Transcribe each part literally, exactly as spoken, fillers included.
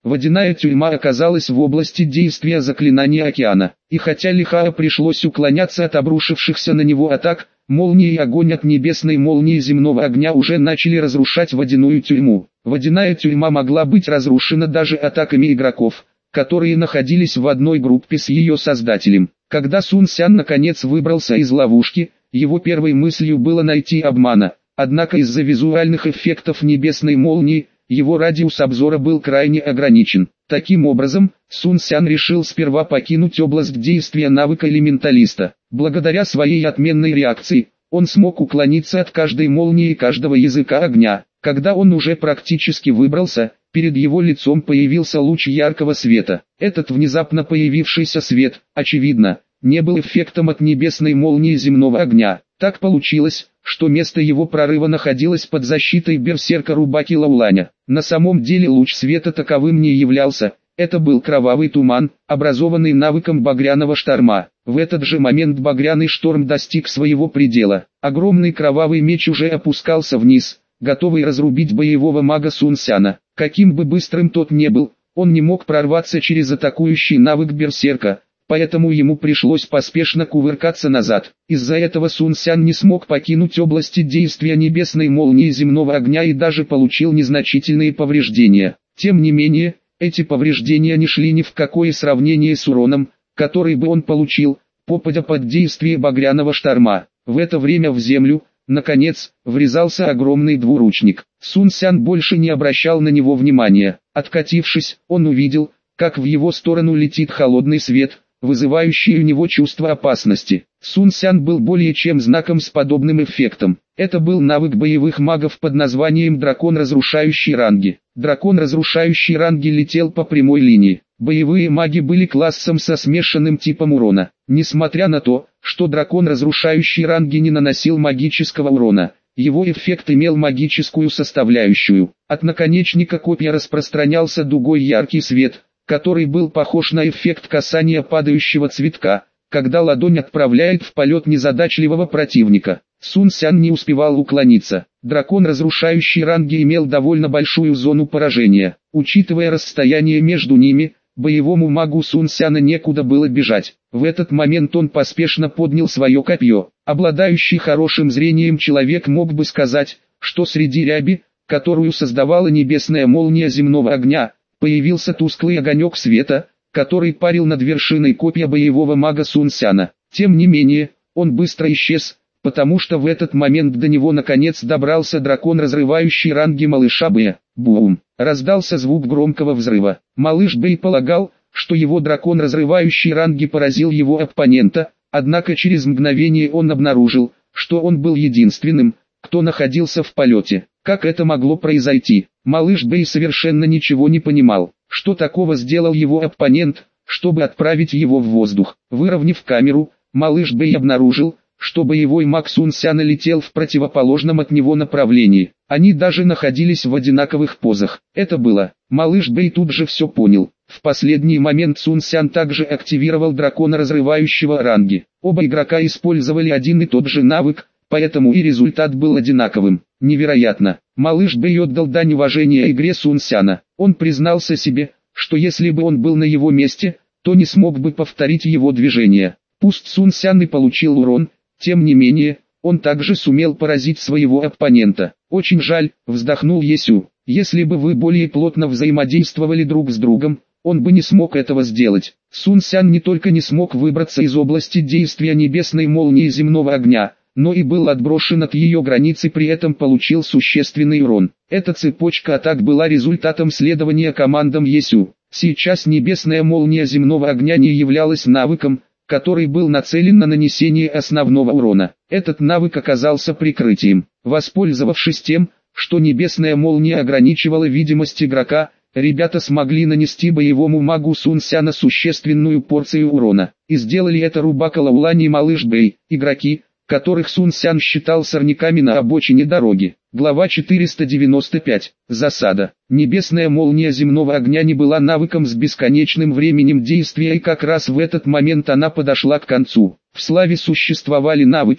Водяная тюрьма оказалась в области действия заклинания океана, и хотя Лихао пришлось уклоняться от обрушившихся на него атак, молнии и огонь от небесной молнии земного огня уже начали разрушать водяную тюрьму. Водяная тюрьма могла быть разрушена даже атаками игроков, которые находились в одной группе с ее создателем. Когда Сун Сян наконец выбрался из ловушки, его первой мыслью было найти обмана, однако из-за визуальных эффектов небесной молнии, его радиус обзора был крайне ограничен. Таким образом, Сун Сян решил сперва покинуть область действия навыка элементалиста. Благодаря своей отменной реакции, он смог уклониться от каждой молнии и каждого языка огня. Когда он уже практически выбрался, перед его лицом появился луч яркого света. Этот внезапно появившийся свет, очевидно, не был эффектом от небесной молнии земного огня. Так получилось, что место его прорыва находилось под защитой берсерка Рубаки Лауланя. На самом деле луч света таковым не являлся, это был кровавый туман, образованный навыком багряного шторма. В этот же момент багряный шторм достиг своего предела. Огромный кровавый меч уже опускался вниз, готовый разрубить боевого мага Сун Сяна. Каким бы быстрым тот не был, он не мог прорваться через атакующий навык берсерка, поэтому ему пришлось поспешно кувыркаться назад. Из-за этого Сун Сян не смог покинуть области действия небесной молнии земного огня и даже получил незначительные повреждения. Тем не менее, эти повреждения не шли ни в какое сравнение с уроном, который бы он получил, попадя под действие багряного шторма. В это время в землю, наконец, врезался огромный двуручник. Сун Сян больше не обращал на него внимания. Откатившись, он увидел, как в его сторону летит холодный свет, вызывающий у него чувство опасности. Сун Сян был более чем знаком с подобным эффектом. Это был навык боевых магов под названием Дракон Разрушающий Ранги. Дракон Разрушающий Ранги летел по прямой линии. Боевые маги были классом со смешанным типом урона. Несмотря на то, что Дракон Разрушающий Ранги не наносил магического урона, его эффект имел магическую составляющую. От наконечника копья распространялся дугой яркий свет, который был похож на эффект касания падающего цветка, когда ладонь отправляет в полет незадачливого противника. Сун Сян не успевал уклониться. Дракон Разрушающий Ранги имел довольно большую зону поражения. Учитывая расстояние между ними, боевому магу Сун Сяна некуда было бежать. В этот момент он поспешно поднял свое копье. Обладающий хорошим зрением человек мог бы сказать, что среди ряби, которую создавала небесная молния земного огня, появился тусклый огонек света, который парил над вершиной копья боевого мага Сун Сяна. Тем не менее, он быстро исчез, потому что в этот момент до него наконец добрался дракон Разрывающий Ранги малыша Бэя. Бум! Раздался звук громкого взрыва. Малыш Бэй полагал, что его дракон Разрывающий Ранги поразил его оппонента, однако через мгновение он обнаружил, что он был единственным, кто находился в полете. Как это могло произойти? Малыш Бэй совершенно ничего не понимал. Что такого сделал его оппонент, чтобы отправить его в воздух? Выровняв камеру, малыш Бэй обнаружил, что боевой маг Сун Сяна летел в противоположном от него направлении. Они даже находились в одинаковых позах. Это было. Малыш Бэй тут же все понял. В последний момент Сун Сян также активировал дракона Разрывающего Ранги. Оба игрока использовали один и тот же навык, поэтому и результат был одинаковым. Невероятно. Малыш Бэй отдал дань уважения игре Сун Сяна. Он признался себе, что если бы он был на его месте, то не смог бы повторить его движение. Пусть Сун Сян и получил урон, тем не менее, он также сумел поразить своего оппонента. Очень жаль, вздохнул Есю. Если бы вы более плотно взаимодействовали друг с другом, он бы не смог этого сделать. Сун Сян не только не смог выбраться из области действия небесной молнии земного огня, но и был отброшен от ее границы, при этом получил существенный урон. Эта цепочка атак была результатом следования командам Есю. Сейчас небесная молния земного огня не являлась навыком, который был нацелен на нанесение основного урона. Этот навык оказался прикрытием. Воспользовавшись тем, что небесная молния ограничивала видимость игрока, ребята смогли нанести боевому магу Сун Сяна существенную порцию урона. И сделали это Рубака Лаулань и малыш Бэй, игроки, которых Сун Сян считал сорняками на обочине дороги. Глава четыреста девяносто пять. Засада. Небесная молния земного огня не была навыком с бесконечным временем действия, и как раз в этот момент она подошла к концу. В славе существовали навыки,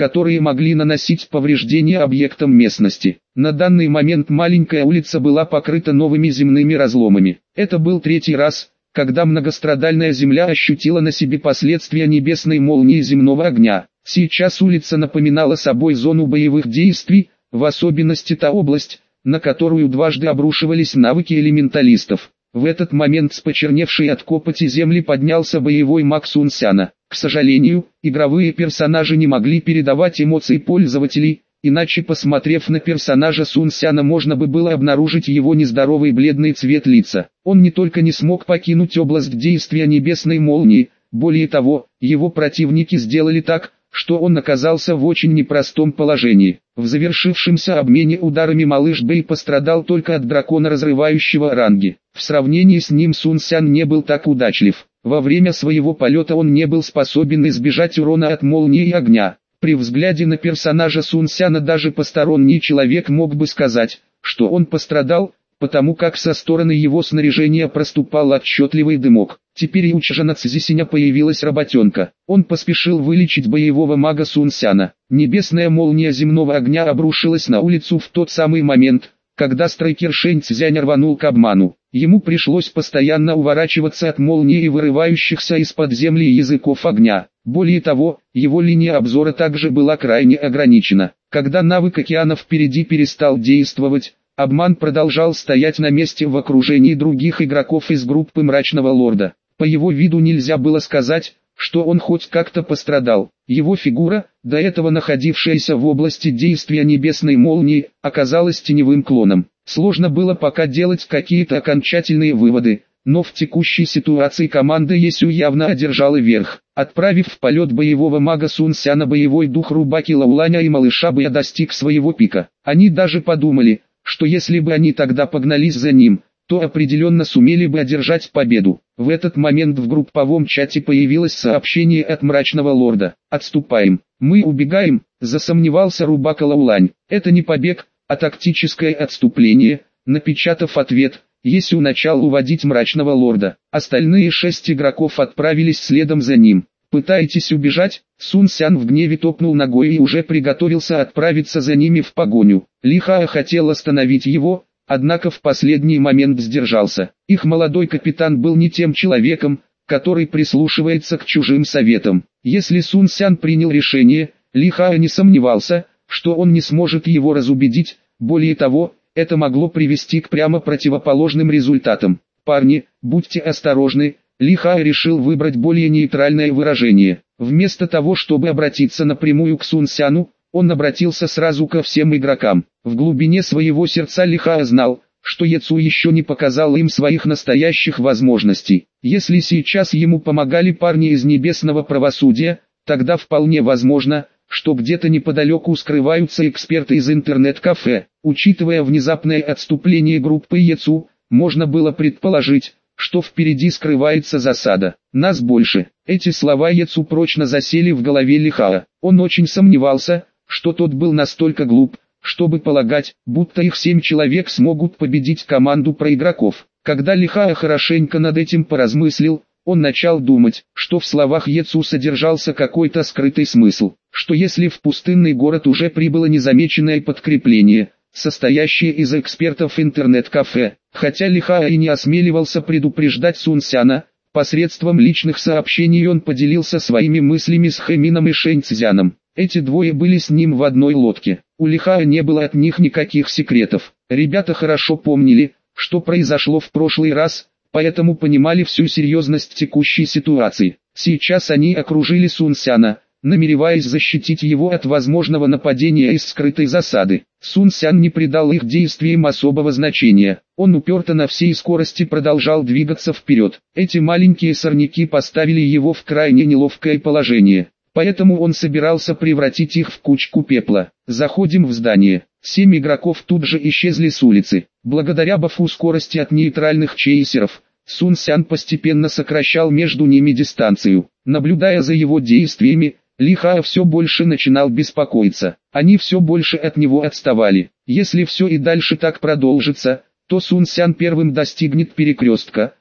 которые могли наносить повреждения объектам местности. На данный момент маленькая улица была покрыта новыми земными разломами. Это был третий раз, когда многострадальная земля ощутила на себе последствия небесной молнии земного огня. Сейчас улица напоминала собой зону боевых действий, в особенности та область, на которую дважды обрушивались навыки элементалистов. В этот момент с почерневшей от копоти земли поднялся боевой маг Сун Сяна. К сожалению, игровые персонажи не могли передавать эмоции пользователей, иначе, посмотрев на персонажа Сун Сяна, можно бы было обнаружить его нездоровый бледный цвет лица. Он не только не смог покинуть область действия небесной молнии, более того, его противники сделали так, что он оказался в очень непростом положении. В завершившемся обмене ударами малыш Бэй пострадал только от дракона разрывающего ранги. В сравнении с ним Сун Сян не был так удачлив. Во время своего полета он не был способен избежать урона от молнии и огня. При взгляде на персонажа Сун Сяна даже посторонний человек мог бы сказать, что он пострадал, потому как со стороны его снаряжения проступал отчетливый дымок. Теперь и у Чжана Цзисиня появилась работенка. Он поспешил вылечить боевого мага Сун Сяна. Небесная молния земного огня обрушилась на улицу в тот самый момент, когда страйкер Шэнь Цзянь рванул к обману. Ему пришлось постоянно уворачиваться от молнии и вырывающихся из-под земли языков огня. Более того, его линия обзора также была крайне ограничена. Когда навык океана впереди перестал действовать, обман продолжал стоять на месте в окружении других игроков из группы Мрачного Лорда. По его виду нельзя было сказать, что он хоть как-то пострадал. Его фигура, до этого находившаяся в области действия небесной молнии, оказалась теневым клоном. Сложно было пока делать какие-то окончательные выводы, но в текущей ситуации команда Есю явно одержала верх. Отправив в полет боевого мага Сун Сяна, боевой дух Рубаки Лауланя и малыша Бэя достиг своего пика. Они даже подумали, что если бы они тогда погнались за ним, то определенно сумели бы одержать победу. В этот момент в групповом чате появилось сообщение от Мрачного Лорда. «Отступаем. Мы убегаем», — засомневался Рубака Лаулань. «Это не побег, а тактическое отступление», — напечатав ответ, Есю начал уводить Мрачного Лорда. Остальные шесть игроков отправились следом за ним. «Пытаетесь убежать?» Сун Сян в гневе топнул ногой и уже приготовился отправиться за ними в погоню. Ли Хао хотел остановить его, однако в последний момент сдержался. Их молодой капитан был не тем человеком, который прислушивается к чужим советам. Если Сун Сян принял решение, Ли Хао не сомневался, что он не сможет его разубедить, более того, это могло привести к прямо противоположным результатам. «Парни, будьте осторожны», Ли Хао решил выбрать более нейтральное выражение. Вместо того, чтобы обратиться напрямую к Сун Сяну, он обратился сразу ко всем игрокам. В глубине своего сердца Ли Хао знал, что Яцу еще не показал им своих настоящих возможностей. Если сейчас ему помогали парни из Небесного Правосудия, тогда вполне возможно, что где-то неподалеку скрываются эксперты из интернет-кафе. Учитывая внезапное отступление группы Яцу, можно было предположить, что впереди скрывается засада. «Нас больше». Эти слова Яцу прочно засели в голове Ли Хао. Он очень сомневался, что тот был настолько глуп, чтобы полагать, будто их семь человек смогут победить команду проигроков. Когда Ли Хао хорошенько над этим поразмыслил, он начал думать, что в словах Яцу содержался какой-то скрытый смысл, что если в пустынный город уже прибыло незамеченное подкрепление, состоящее из экспертов интернет-кафе, хотя Ли Хао и не осмеливался предупреждать Сун Сяна, посредством личных сообщений он поделился своими мыслями с Хэмином и Шэнь Цзяном. Эти двое были с ним в одной лодке. У Ли Хао не было от них никаких секретов. Ребята хорошо помнили, что произошло в прошлый раз, поэтому понимали всю серьезность текущей ситуации. Сейчас они окружили Сун Сяна, намереваясь защитить его от возможного нападения из скрытой засады. Сун Сян не придал их действиям особого значения. Он уперто на всей скорости продолжал двигаться вперед. Эти маленькие сорняки поставили его в крайне неловкое положение. Поэтому он собирался превратить их в кучку пепла. Заходим в здание. Семь игроков тут же исчезли с улицы. Благодаря бафу скорости от нейтральных чейсеров, Сун Сян постепенно сокращал между ними дистанцию. Наблюдая за его действиями, Ли Хао все больше начинал беспокоиться. Они все больше от него отставали. Если все и дальше так продолжится, то Сун Сян первым достигнет перекрестка,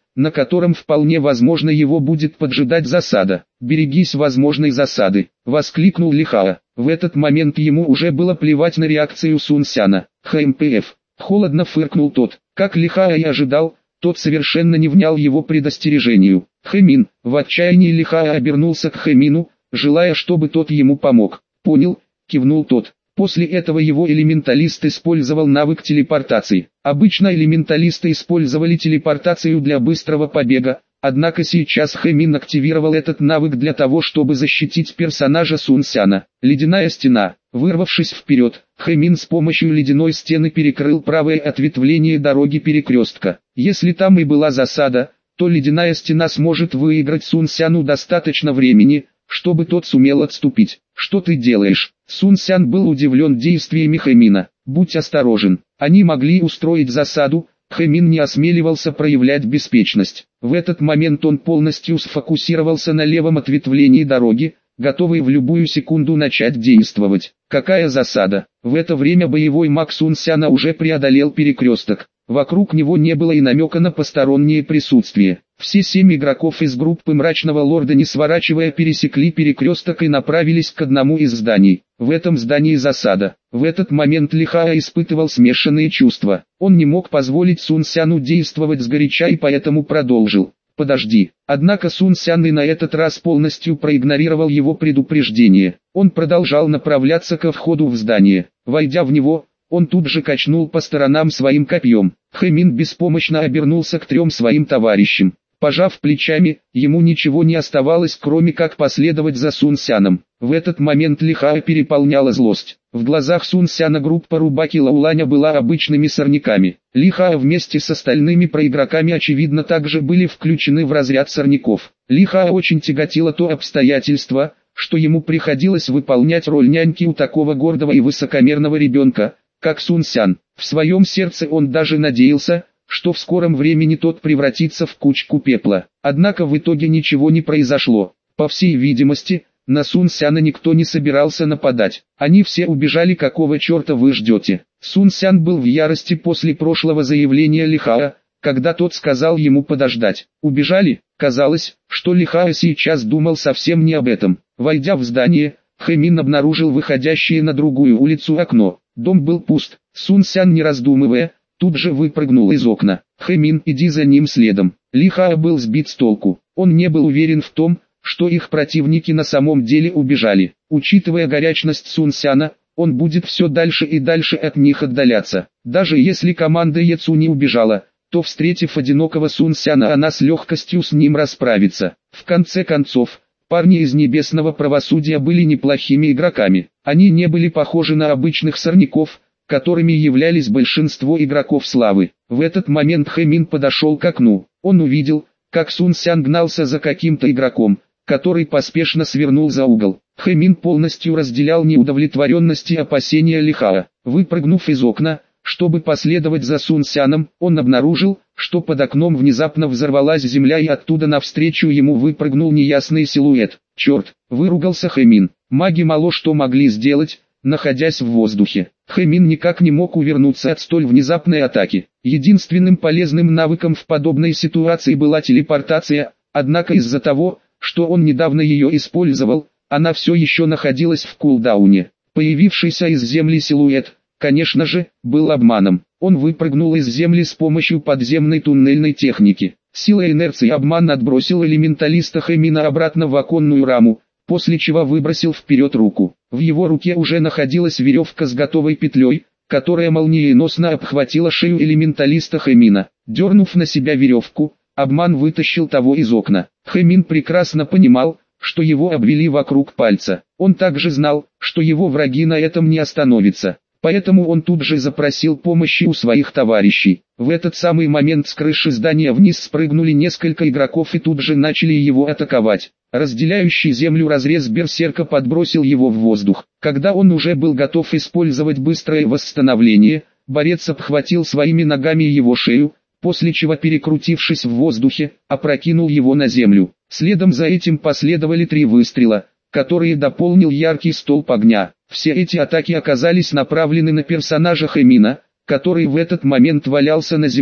на котором вполне возможно его будет поджидать засада. «Берегись возможной засады», — воскликнул Лихаа. В этот момент ему уже было плевать на реакцию Сун Сяна. «ХМПФ», — холодно фыркнул тот. Как Лихаа и ожидал, тот совершенно не внял его предостережению. «Хэмин», — в отчаянии Лихаа обернулся к Хэмину, желая, чтобы тот ему помог. «Понял», — кивнул тот. После этого его элементалист использовал навык телепортации. Обычно элементалисты использовали телепортацию для быстрого побега, однако сейчас Хэмин активировал этот навык для того, чтобы защитить персонажа Сун Сяна. Ледяная стена. Вырвавшись вперед, Хэмин с помощью ледяной стены перекрыл правое ответвление дороги перекрестка. Если там и была засада, то ледяная стена сможет выиграть Сун Сяну достаточно времени, чтобы тот сумел отступить. «Что ты делаешь?» Сун Сян был удивлен действиями Хэмина. «Будь осторожен, они могли устроить засаду». Хэмин не осмеливался проявлять беспечность. В этот момент он полностью сфокусировался на левом ответвлении дороги, готовый в любую секунду начать действовать. Какая засада? В это время боевой маг Сун Сяна уже преодолел перекресток. Вокруг него не было и намека на постороннее присутствие. Все семь игроков из группы Мрачного Лорда, не сворачивая, пересекли перекресток и направились к одному из зданий. В этом здании засада. В этот момент Лихаа испытывал смешанные чувства. Он не мог позволить Сун Сяну действовать сгоряча и поэтому продолжил. «Подожди». Однако Сун Сян и на этот раз полностью проигнорировал его предупреждение. Он продолжал направляться ко входу в здание. Войдя в него, он тут же качнул по сторонам своим копьем. Хэмин беспомощно обернулся к трем своим товарищам. Пожав плечами, ему ничего не оставалось, кроме как последовать за Сун Сяном. В этот момент Лихаа переполняла злость. В глазах Сун Сяна группа Рубаки Лауланя была обычными сорняками. Лихаа вместе с остальными проигроками очевидно также были включены в разряд сорняков. Лихаа очень тяготило то обстоятельство, что ему приходилось выполнять роль няньки у такого гордого и высокомерного ребенка, как Сун Сян. В своем сердце он даже надеялся, что в скором времени тот превратится в кучку пепла. Однако в итоге ничего не произошло. По всей видимости, на Сун Сяна никто не собирался нападать. Они все убежали. «Какого черта вы ждете?» Сун Сян был в ярости после прошлого заявления Лихаа, когда тот сказал ему подождать. «Убежали?» Казалось, что Лихаа сейчас думал совсем не об этом. Войдя в здание, Хэмин обнаружил выходящее на другую улицу окно. Дом был пуст. Сун Сян, не раздумывая, тут же выпрыгнул из окна. «Хэмин, иди за ним следом». Лихаа был сбит с толку. Он не был уверен в том, что их противники на самом деле убежали. Учитывая горячность Сун Сяна, он будет все дальше и дальше от них отдаляться. Даже если команда Яцу не убежала, то, встретив одинокого Сун Сяна, она с легкостью с ним расправится. В конце концов, парни из Небесного Правосудия были неплохими игроками. Они не были похожи на обычных сорняков, которыми являлись большинство игроков славы. В этот момент Хэмин подошел к окну. Он увидел, как Сун Сян гнался за каким-то игроком, который поспешно свернул за угол. Хэмин полностью разделял неудовлетворенность и опасения Лихаа. Выпрыгнув из окна, чтобы последовать за Сун Сяном, он обнаружил, что под окном внезапно взорвалась земля и оттуда навстречу ему выпрыгнул неясный силуэт. «Черт!» — выругался Хэмин. Маги мало что могли сделать, находясь в воздухе. Хэмин никак не мог увернуться от столь внезапной атаки. Единственным полезным навыком в подобной ситуации была телепортация, однако из-за того, что он недавно ее использовал, она все еще находилась в кулдауне. Появившийся из земли силуэт, конечно же, был обманом. Он выпрыгнул из земли с помощью подземной туннельной техники. Сила инерции обман отбросил элементалиста Хэмина обратно в оконную раму, после чего выбросил вперед руку. В его руке уже находилась веревка с готовой петлей, которая молниеносно обхватила шею элементалиста Хэмина. Дернув на себя веревку, обман вытащил того из окна. Хэмин прекрасно понимал, что его обвели вокруг пальца. Он также знал, что его враги на этом не остановятся. Поэтому он тут же запросил помощи у своих товарищей. В этот самый момент с крыши здания вниз спрыгнули несколько игроков и тут же начали его атаковать. Разделяющий землю разрез берсерка подбросил его в воздух. Когда он уже был готов использовать быстрое восстановление, борец обхватил своими ногами его шею, после чего, перекрутившись в воздухе, опрокинул его на землю. Следом за этим последовали три выстрела, которые дополнил яркий столб огня. Все эти атаки оказались направлены на персонажа Хэмина, который в этот момент валялся на земле.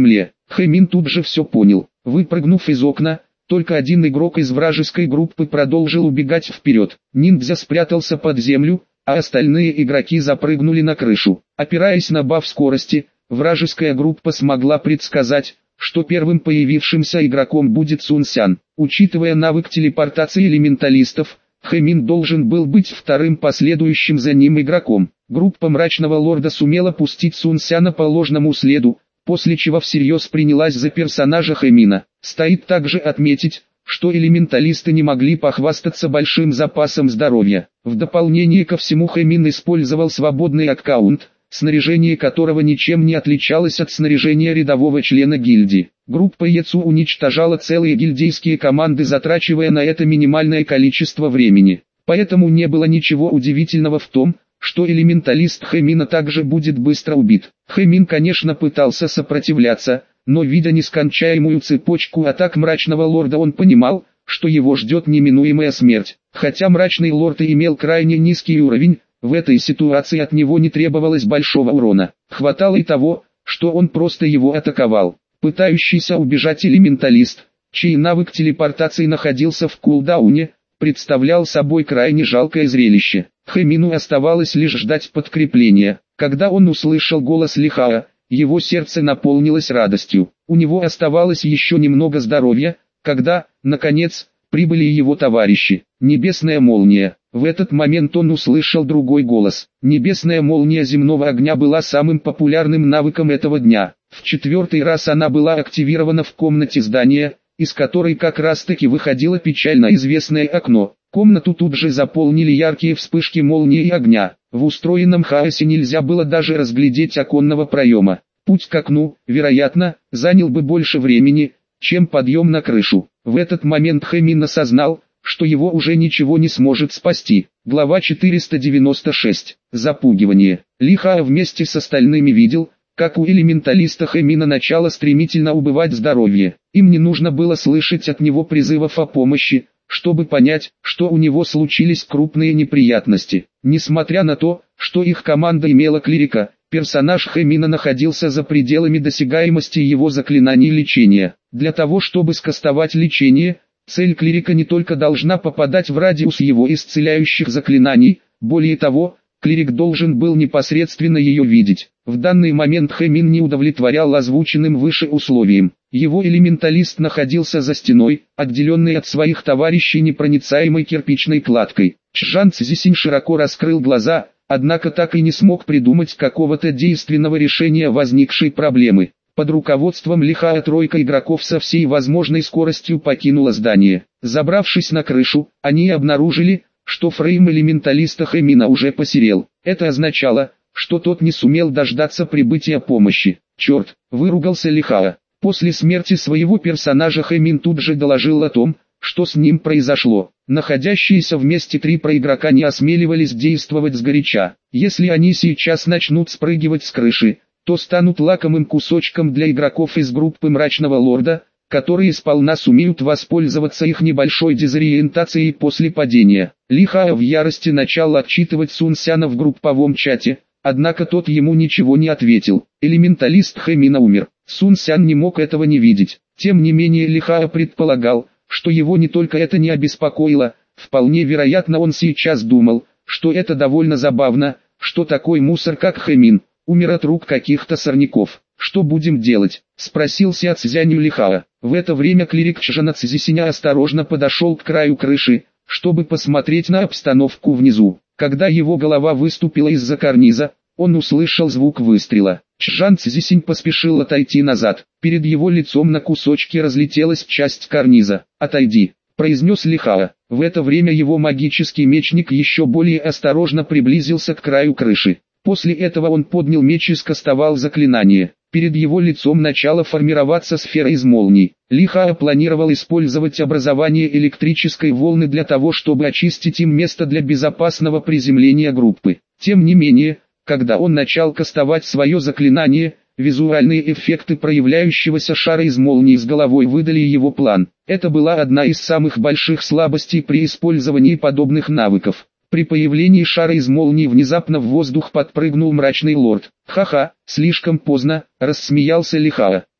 Хэмин тут же все понял. Выпрыгнув из окна, только один игрок из вражеской группы продолжил убегать вперед. Ниндзя спрятался под землю, а остальные игроки запрыгнули на крышу. Опираясь на баф скорости, вражеская группа смогла предсказать, что первым появившимся игроком будет Сун Сян. Учитывая навык телепортации элементалистов, Хэмин должен был быть вторым последующим за ним игроком. Группа Мрачного Лорда сумела пустить Сун Сяна по ложному следу, после чего всерьез принялась за персонажа Хэмина. Стоит также отметить, что элементалисты не могли похвастаться большим запасом здоровья. В дополнение ко всему Хэмин использовал свободный аккаунт, снаряжение которого ничем не отличалось от снаряжения рядового члена гильдии. Группа Яцу уничтожала целые гильдейские команды, затрачивая на это минимальное количество времени. Поэтому не было ничего удивительного в том, что элементалист Хэмина также будет быстро убит. Хэмин, конечно, пытался сопротивляться, но видя нескончаемую цепочку атак Мрачного Лорда, он понимал, что его ждет неминуемая смерть. Хотя Мрачный Лорд и имел крайне низкий уровень, в этой ситуации от него не требовалось большого урона. Хватало и того, что он просто его атаковал. Пытающийся убежать элементалист, чей навык телепортации находился в кулдауне, представлял собой крайне жалкое зрелище. Хэмину оставалось лишь ждать подкрепления. Когда он услышал голос Лихаа, его сердце наполнилось радостью. У него оставалось еще немного здоровья, когда, наконец, прибыли его товарищи. Небесная молния. В этот момент он услышал другой голос. Небесная молния земного огня была самым популярным навыком этого дня. В четвертый раз она была активирована в комнате здания, из которой как раз таки выходило печально известное окно. Комнату тут же заполнили яркие вспышки молнии и огня. В устроенном хаосе нельзя было даже разглядеть оконного проема. Путь к окну, вероятно, занял бы больше времени, чем подъем на крышу. В этот момент Хэмин осознал, что его уже ничего не сможет спасти. Глава четыреста девяносто шесть. Запугивание. Лихаа вместе с остальными видел, как у элементалиста Хэмина начало стремительно убывать здоровье. Им не нужно было слышать от него призывов о помощи, чтобы понять, что у него случились крупные неприятности. Несмотря на то, что их команда имела клирика, персонаж Хэмина находился за пределами досягаемости его заклинаний лечения. Для того чтобы скастовать лечение, цель клирика не только должна попадать в радиус его исцеляющих заклинаний, более того, клирик должен был непосредственно ее видеть. В данный момент Хэмин не удовлетворял озвученным выше условием. Его элементалист находился за стеной, отделенный от своих товарищей непроницаемой кирпичной кладкой. Чжан Цзисинь широко раскрыл глаза, однако так и не смог придумать какого-то действенного решения возникшей проблемы. Под руководством Лихаа тройка игроков со всей возможной скоростью покинула здание. Забравшись на крышу, они обнаружили, что фрейм элементалиста Хэмина уже посерел. Это означало, что тот не сумел дождаться прибытия помощи. Черт, выругался Лихаа. После смерти своего персонажа Хэмин тут же доложил о том, что с ним произошло. Находящиеся вместе три проигрока не осмеливались действовать сгоряча. Если они сейчас начнут спрыгивать с крыши, то станут лакомым кусочком для игроков из группы Мрачного Лорда, которые сполна сумеют воспользоваться их небольшой дезориентацией после падения. Лихаа в ярости начал отчитывать Сун Сяна в групповом чате, однако тот ему ничего не ответил. Элементалист Хэмина умер. Сун Сян не мог этого не видеть. Тем не менее Лихаа предполагал, что его не только это не обеспокоило, вполне вероятно он сейчас думал, что это довольно забавно, что такой мусор как Хэмин умер от рук каких-то сорняков. «Что будем делать?» – спросил Ся Цзянь Лихаа. В это время клирик Чжана Цзисиня осторожно подошел к краю крыши, чтобы посмотреть на обстановку внизу. Когда его голова выступила из-за карниза, он услышал звук выстрела. Чжан Цзисинь поспешил отойти назад. Перед его лицом на кусочки разлетелась часть карниза. «Отойди», – произнес Лихаа. В это время его магический мечник еще более осторожно приблизился к краю крыши. После этого он поднял меч и скастовал заклинание. Перед его лицом начала формироваться сфера из молний. Лихаа планировал использовать образование электрической волны для того, чтобы очистить им место для безопасного приземления группы. Тем не менее, когда он начал кастовать свое заклинание, визуальные эффекты проявляющегося шара из молнии с головой выдали его план. Это была одна из самых больших слабостей при использовании подобных навыков. При появлении шара из молнии внезапно в воздух подпрыгнул Мрачный Лорд. «Ха-ха, слишком поздно», — рассмеялся Лихаа. Он,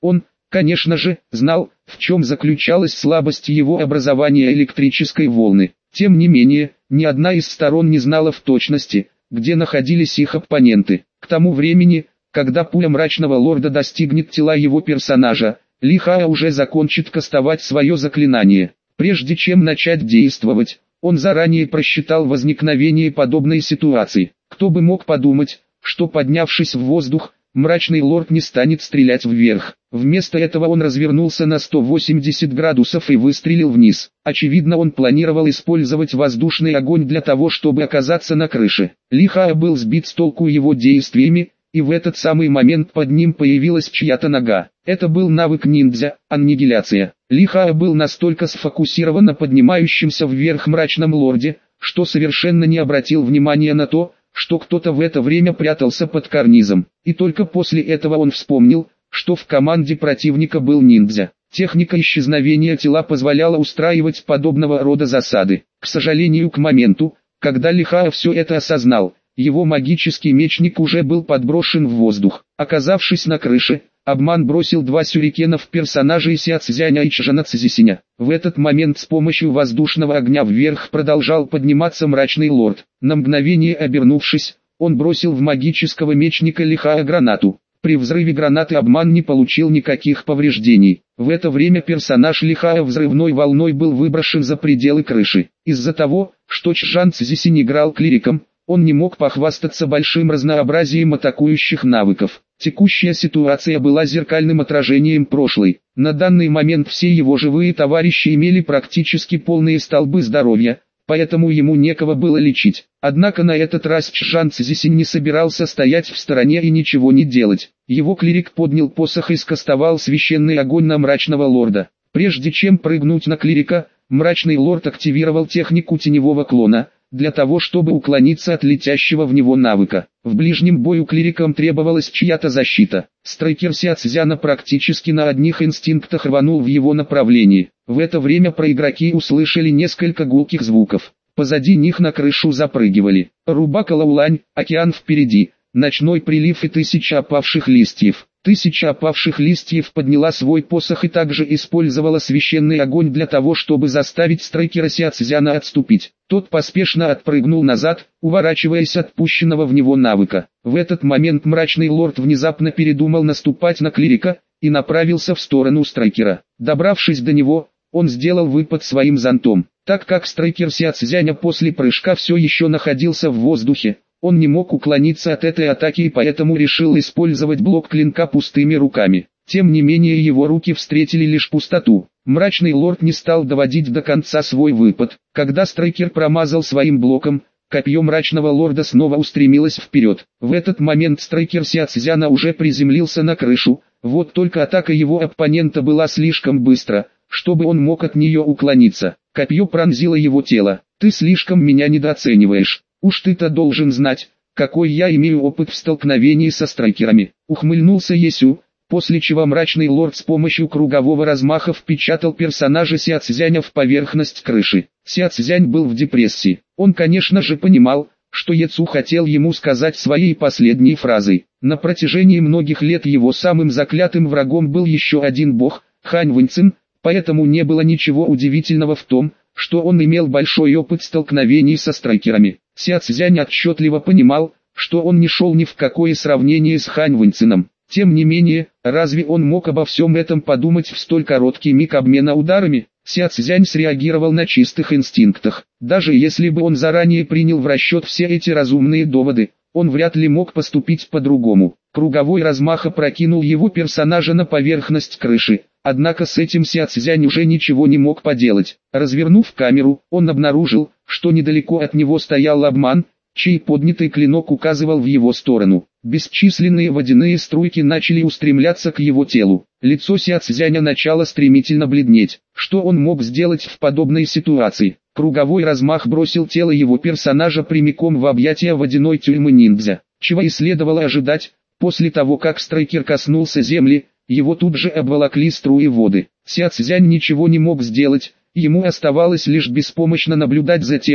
конечно же, знал, в чем заключалась слабость его образования электрической волны. Тем не менее, ни одна из сторон не знала в точности, где находились их оппоненты. К тому времени, когда пуля мрачного лорда достигнет тела его персонажа, Ли Хао уже закончит кастовать свое заклинание. Прежде чем начать действовать, он заранее просчитал возникновение подобной ситуации. Кто бы мог подумать, что поднявшись в воздух, мрачный лорд не станет стрелять вверх. Вместо этого он развернулся на сто восемьдесят градусов и выстрелил вниз. Очевидно, он планировал использовать воздушный огонь для того, чтобы оказаться на крыше. Ли Хао был сбит с толку его действиями, и в этот самый момент под ним появилась чья-то нога. Это был навык ниндзя, аннигиляция. Ли Хао был настолько сфокусирован на поднимающемся вверх мрачном лорде, что совершенно не обратил внимания на то, что кто-то в это время прятался под карнизом. И только после этого он вспомнил, что в команде противника был ниндзя. Техника исчезновения тела позволяла устраивать подобного рода засады. К сожалению, к моменту, когда Ли Хао все это осознал, его магический мечник уже был подброшен в воздух. Оказавшись на крыше, обман бросил два сюрикена в персонажей Ся Цзяня и Чжана Цзисиня. В этот момент с помощью воздушного огня вверх продолжал подниматься мрачный лорд. На мгновение обернувшись, он бросил в магического мечника Ли Хао гранату. При взрыве гранаты обман не получил никаких повреждений. В это время персонаж Ли Хао взрывной волной был выброшен за пределы крыши. Из-за того, что Чжан Цзисинь играл клириком, он не мог похвастаться большим разнообразием атакующих навыков. Текущая ситуация была зеркальным отражением прошлой. На данный момент все его живые товарищи имели практически полные столбы здоровья, поэтому ему некого было лечить. Однако на этот раз Чжан Цзисинь не собирался стоять в стороне и ничего не делать. Его клирик поднял посох и скастовал священный огонь на мрачного лорда. Прежде чем прыгнуть на клирика, мрачный лорд активировал технику теневого клона, для того чтобы уклониться от летящего в него навыка. В ближнем бою клирикам требовалась чья-то защита. Страйкер Ся Цзяна практически на одних инстинктах рванул в его направлении. В это время проигроки услышали несколько гулких звуков. Позади них на крышу запрыгивали Рубака Лаулань, океан впереди, ночной прилив и тысяча опавших листьев. Тысяча опавших листьев подняла свой посох и также использовала священный огонь для того, чтобы заставить страйкера Ся Цзяна отступить. Тот поспешно отпрыгнул назад, уворачиваясь от пущенного в него навыка. В этот момент мрачный лорд внезапно передумал наступать на клирика и направился в сторону страйкера. Добравшись до него, он сделал выпад своим зонтом. Так как страйкер Ся Цзяня после прыжка все еще находился в воздухе, он не мог уклониться от этой атаки и поэтому решил использовать блок клинка пустыми руками. Тем не менее его руки встретили лишь пустоту. Мрачный лорд не стал доводить до конца свой выпад. Когда страйкер промазал своим блоком, копье мрачного лорда снова устремилось вперед. В этот момент страйкер Ся Цзяна уже приземлился на крышу, вот только атака его оппонента была слишком быстра, чтобы он мог от нее уклониться. Копье пронзило его тело. «Ты слишком меня недооцениваешь. Уж ты-то должен знать, какой я имею опыт в столкновении со страйкерами», — ухмыльнулся Есю, после чего мрачный лорд с помощью кругового размаха впечатал персонажа Ся Цзяня в поверхность крыши. Ся Цзянь был в депрессии. Он, конечно же, понимал, что Есю хотел ему сказать своей последней фразой. На протяжении многих лет его самым заклятым врагом был еще один бог, Хань Вэньцин, поэтому не было ничего удивительного в том, что он имел большой опыт столкновений со страйкерами. Ся Цзянь отчетливо понимал, что он не шел ни в какое сравнение с Хань Вэньцином. Тем не менее, разве он мог обо всем этом подумать в столь короткий миг обмена ударами? Ся Цзянь среагировал на чистых инстинктах. Даже если бы он заранее принял в расчет все эти разумные доводы, он вряд ли мог поступить по-другому. Круговой размах опрокинул его персонажа на поверхность крыши. Однако с этим Ся Цзянь уже ничего не мог поделать. Развернув камеру, он обнаружил, что недалеко от него стоял обман, чей поднятый клинок указывал в его сторону. Бесчисленные водяные струйки начали устремляться к его телу. Лицо Ся Цзяня начало стремительно бледнеть. Что он мог сделать в подобной ситуации? Круговой размах бросил тело его персонажа прямиком в объятия водяной тюрьмы ниндзя. Чего и следовало ожидать, после того как страйкер коснулся земли, его тут же обволокли струи воды. Ся Цзянь ничего не мог сделать, ему оставалось лишь беспомощно наблюдать за тем,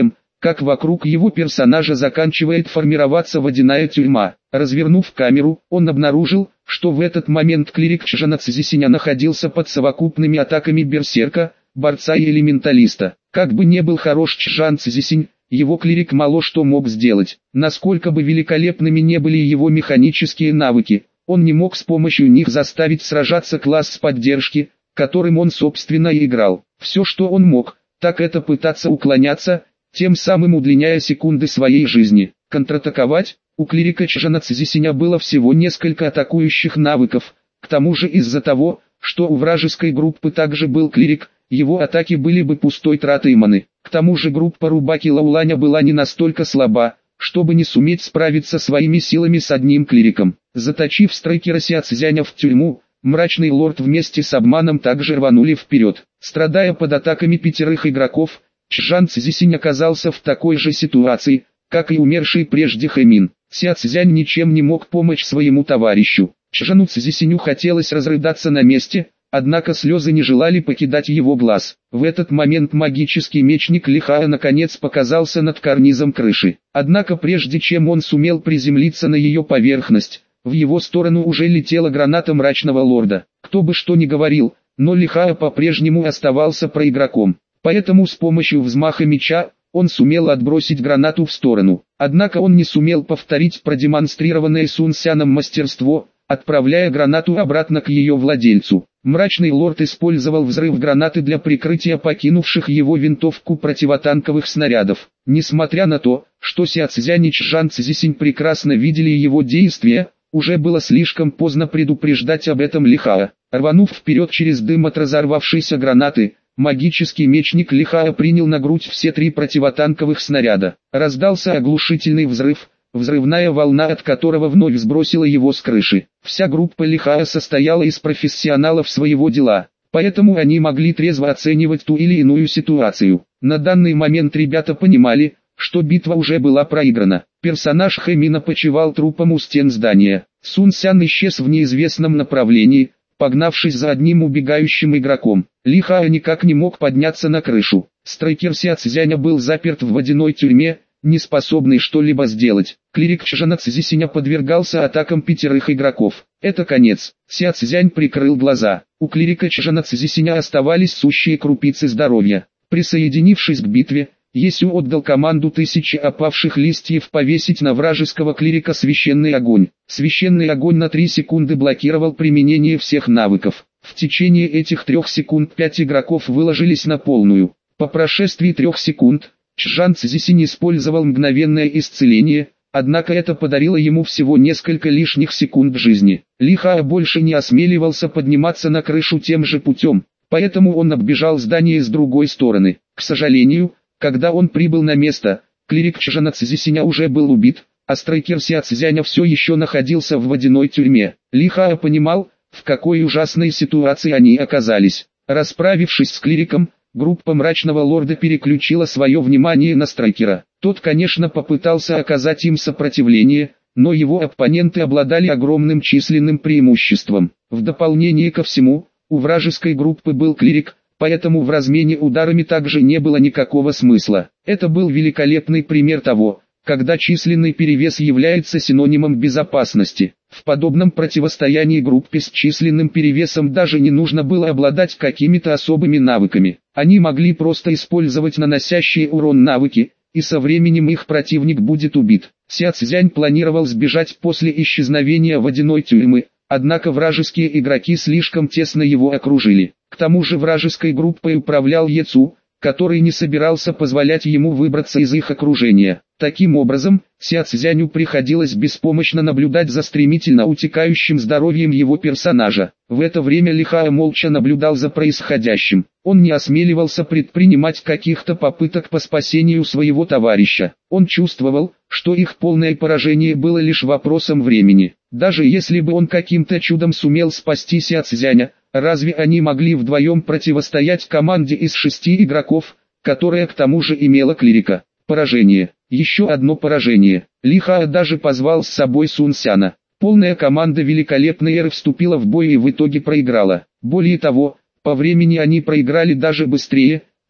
как вокруг его персонажа заканчивает формироваться водяная тюрьма. Развернув камеру, он обнаружил, что в этот момент клирик Чжана Цзисиня находился под совокупными атаками берсерка, борца и элементалиста. Как бы не был хорош Чжан Цзисинь, его клирик мало что мог сделать. Насколько бы великолепными не были его механические навыки, он не мог с помощью них заставить сражаться класс поддержки, которым он собственно и играл. Все, что он мог, так это пытаться уклоняться, тем самым удлиняя секунды своей жизни. Контратаковать, у клирика Чжана Цзисиня было всего несколько атакующих навыков, к тому же из-за того, что у вражеской группы также был клирик, его атаки были бы пустой тратой маны. К тому же группа Рубаки Лауланя была не настолько слаба, чтобы не суметь справиться своими силами с одним клириком. Заточив страйкера Ся Цзяня в тюрьму, Мрачный Лорд вместе с обманом также рванули вперед. Страдая под атаками пятерых игроков, Чжан Цзисинь оказался в такой же ситуации, как и умерший прежде Хэмин. Ся Цзянь ничем не мог помочь своему товарищу. Чжану Цзисиню хотелось разрыдаться на месте, однако слезы не желали покидать его глаз. В этот момент магический мечник Лихая наконец показался над карнизом крыши. Однако прежде чем он сумел приземлиться на ее поверхность, в его сторону уже летела граната Мрачного Лорда. Кто бы что ни говорил, но Лихая по-прежнему оставался проигроком. Поэтому с помощью взмаха меча, он сумел отбросить гранату в сторону. Однако он не сумел повторить продемонстрированное Сун Сяном мастерство, отправляя гранату обратно к ее владельцу. Мрачный Лорд использовал взрыв гранаты для прикрытия покинувших его винтовку противотанковых снарядов. Несмотря на то, что Ся Цзянь и Чжан Цзисинь прекрасно видели его действия, уже было слишком поздно предупреждать об этом Лихая. Рванув вперед через дым от разорвавшейся гранаты, магический мечник Лихая принял на грудь все три противотанковых снаряда. Раздался оглушительный взрыв, взрывная волна от которого вновь сбросила его с крыши. Вся группа Лихая состояла из профессионалов своего дела, поэтому они могли трезво оценивать ту или иную ситуацию. На данный момент ребята понимали, что битва уже была проиграна. Персонаж Хэмина почивал трупом у стен здания. Сун Сян исчез в неизвестном направлении, погнавшись за одним убегающим игроком. Лихая никак не мог подняться на крышу. Страйкер Ся Цзяня был заперт в водяной тюрьме, не способный что-либо сделать. Клирик Чжана Цзисиня подвергался атакам пятерых игроков. Это конец. Ся Цзянь прикрыл глаза. У клирика Чжана Цзисиня оставались сущие крупицы здоровья. Присоединившись к битве, Есю отдал команду тысячи опавших листьев повесить на вражеского клирика священный огонь. Священный огонь на три секунды блокировал применение всех навыков. В течение этих трех секунд пять игроков выложились на полную. По прошествии трех секунд, Чжан Цзисинь использовал мгновенное исцеление, однако это подарило ему всего несколько лишних секунд жизни. Лихая больше не осмеливался подниматься на крышу тем же путем, поэтому он оббежал здание с другой стороны. К сожалению, когда он прибыл на место, клирик Чжана Цзисиня уже был убит, а страйкер Ся Цзяня все еще находился в водяной тюрьме. Лихая понимал, в какой ужасной ситуации они оказались. Расправившись с клириком, группа Мрачного Лорда переключила свое внимание на страйкера. Тот, конечно, попытался оказать им сопротивление, но его оппоненты обладали огромным численным преимуществом. В дополнение ко всему, у вражеской группы был клирик, поэтому в размене ударами также не было никакого смысла. Это был великолепный пример того, когда численный перевес является синонимом безопасности. В подобном противостоянии группе с численным перевесом даже не нужно было обладать какими-то особыми навыками. Они могли просто использовать наносящие урон навыки, и со временем их противник будет убит. Ся Цзянь планировал сбежать после исчезновения водяной тюрьмы, однако вражеские игроки слишком тесно его окружили. К тому же вражеской группой управлял Ецу, который не собирался позволять ему выбраться из их окружения. Таким образом, Ся Цзяню приходилось беспомощно наблюдать за стремительно утекающим здоровьем его персонажа. В это время Лихая молча наблюдал за происходящим. Он не осмеливался предпринимать каких-то попыток по спасению своего товарища. Он чувствовал, что их полное поражение было лишь вопросом времени. Даже если бы он каким-то чудом сумел спасти Ся Цзяня, разве они могли вдвоем противостоять команде из шести игроков, которая к тому же имела клирика? Поражение. Еще одно поражение. Лихая даже позвал с собой Сун Сяна. Полная команда великолепной эры вступила в бой и в итоге проиграла. Более того, по времени они проиграли даже быстрее,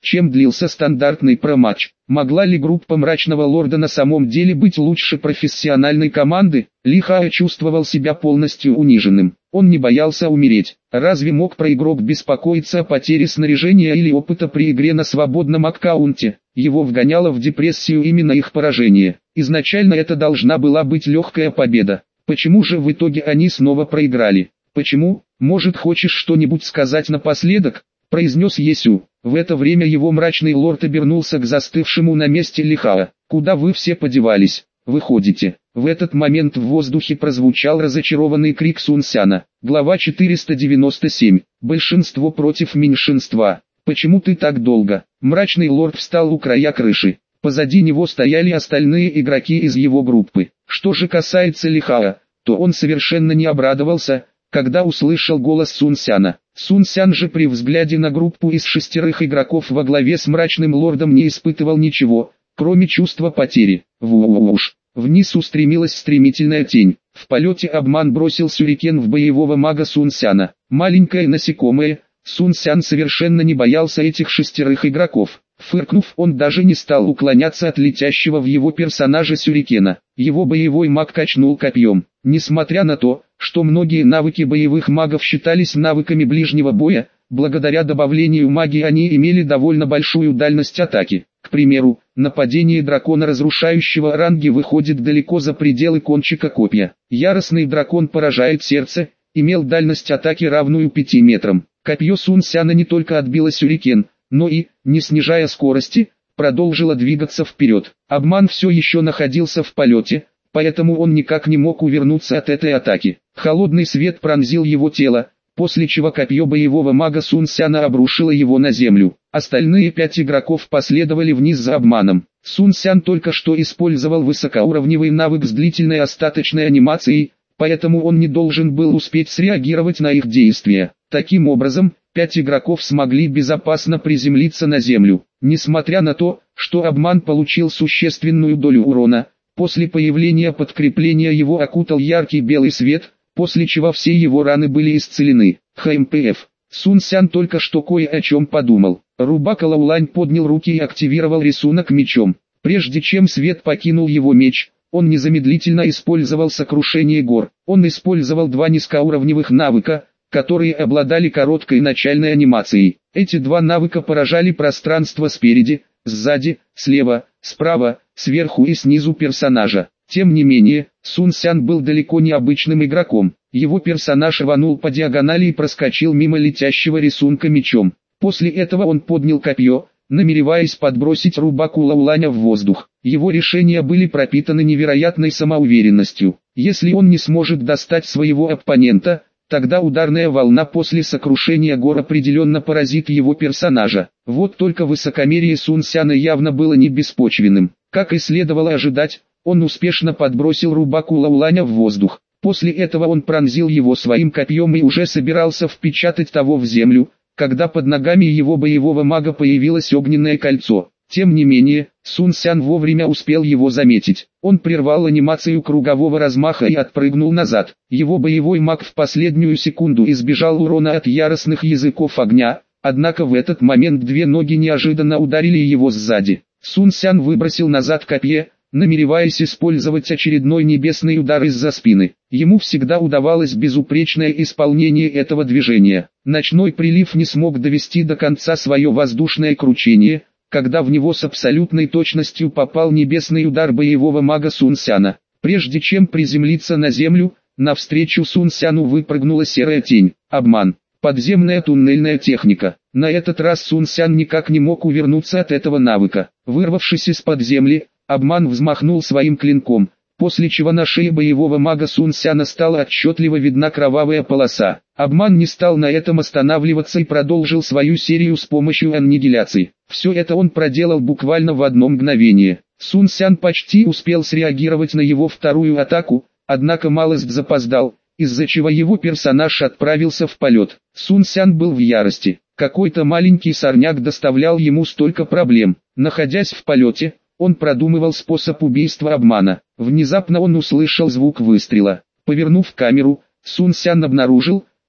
чем длился стандартный проматч. Могла ли группа Мрачного Лорда на самом деле быть лучше профессиональной команды? Ли Хао чувствовал себя полностью униженным. Он не боялся умереть. Разве мог проигрок беспокоиться о потере снаряжения или опыта при игре на свободном аккаунте? Его вгоняло в депрессию именно их поражение. Изначально это должна была быть легкая победа. Почему же в итоге они снова проиграли? Почему? Может, хочешь что-нибудь сказать напоследок? Произнес Есю. В это время его Мрачный Лорд обернулся к застывшему на месте Ли Хао. Куда вы все подевались? Выходите. В этот момент в воздухе прозвучал разочарованный крик Сун Сяна. Глава четыреста девяносто семь. Большинство против меньшинства. Почему ты так долго? Мрачный Лорд встал у края крыши. Позади него стояли остальные игроки из его группы. Что же касается Ли Хао, то он совершенно не обрадовался, когда услышал голос Сун Сяна. Сун Сян же при взгляде на группу из шестерых игроков во главе с Мрачным Лордом не испытывал ничего, кроме чувства потери. Вуш! Вниз устремилась стремительная тень. В полете обман бросил сюрикен в боевого мага Сун Сяна. Маленькое насекомое, Сун Сян совершенно не боялся этих шестерых игроков. Фыркнув, он даже не стал уклоняться от летящего в его персонажа сюрикена. Его боевой маг качнул копьем. Несмотря на то, что многие навыки боевых магов считались навыками ближнего боя, благодаря добавлению магии они имели довольно большую дальность атаки. К примеру, нападение дракона разрушающего ранги выходит далеко за пределы кончика копья. Яростный дракон поражает сердце, имел дальность атаки равную пяти метрам. Копье Сун Сяна не только отбило сюрикен, но и, не снижая скорости, продолжило двигаться вперед. Обман все еще находился в полете, поэтому он никак не мог увернуться от этой атаки. Холодный свет пронзил его тело, после чего копье боевого мага Сун Сяна обрушило его на землю. Остальные пять игроков последовали вниз за обманом. Сун Сян только что использовал высокоуровневый навык с длительной остаточной анимацией, поэтому он не должен был успеть среагировать на их действия. Таким образом, пять игроков смогли безопасно приземлиться на землю. Несмотря на то, что обман получил существенную долю урона, после появления подкрепления его окутал яркий белый свет, после чего все его раны были исцелены. ХМПФ. Сун Сян только что кое о чем подумал. Рубака Лаулань поднял руки и активировал рисунок мечом. Прежде чем свет покинул его меч, он незамедлительно использовал сокрушение гор. Он использовал два низкоуровневых навыка, которые обладали короткой начальной анимацией. Эти два навыка поражали пространство спереди, сзади, слева, справа, сверху и снизу персонажа. Тем не менее, Сун Сян был далеко не обычным игроком. Его персонаж рванул по диагонали и проскочил мимо летящего рисунка мечом. После этого он поднял копье, намереваясь подбросить Рубаку Лауланя в воздух. Его решения были пропитаны невероятной самоуверенностью. Если он не сможет достать своего оппонента, тогда ударная волна после сокрушения гор определенно поразит его персонажа. Вот только высокомерие Сун Сяна явно было не беспочвенным. Как и следовало ожидать, он успешно подбросил Рубаку Лауланя в воздух. После этого он пронзил его своим копьем и уже собирался впечатать того в землю, когда под ногами его боевого мага появилось огненное кольцо. Тем не менее, Сун Сян вовремя успел его заметить. Он прервал анимацию кругового размаха и отпрыгнул назад. Его боевой маг в последнюю секунду избежал урона от яростных языков огня, однако в этот момент две ноги неожиданно ударили его сзади. Сун Сян выбросил назад копье, намереваясь использовать очередной небесный удар из-за спины. Ему всегда удавалось безупречное исполнение этого движения. Ночной прилив не смог довести до конца свое воздушное кручение, когда в него с абсолютной точностью попал небесный удар боевого мага Сун Сяна. Прежде чем приземлиться на землю, навстречу Сун Сяну выпрыгнула серая тень. Обман. Подземная туннельная техника. На этот раз Сун Сян никак не мог увернуться от этого навыка. Вырвавшись из-под земли, обман взмахнул своим клинком, после чего на шее боевого мага Сун Сяна стала отчетливо видна кровавая полоса. Обман не стал на этом останавливаться и продолжил свою серию с помощью аннигиляции. Все это он проделал буквально в одно мгновение. Сун Сян почти успел среагировать на его вторую атаку, однако малость запоздал, из-за чего его персонаж отправился в полет. Сун Сян был в ярости. Какой-то маленький сорняк доставлял ему столько проблем. Находясь в полете, он продумывал способ убийства обмана. Внезапно он услышал звук выстрела. Повернув камеру, Сун Сян обнаружил,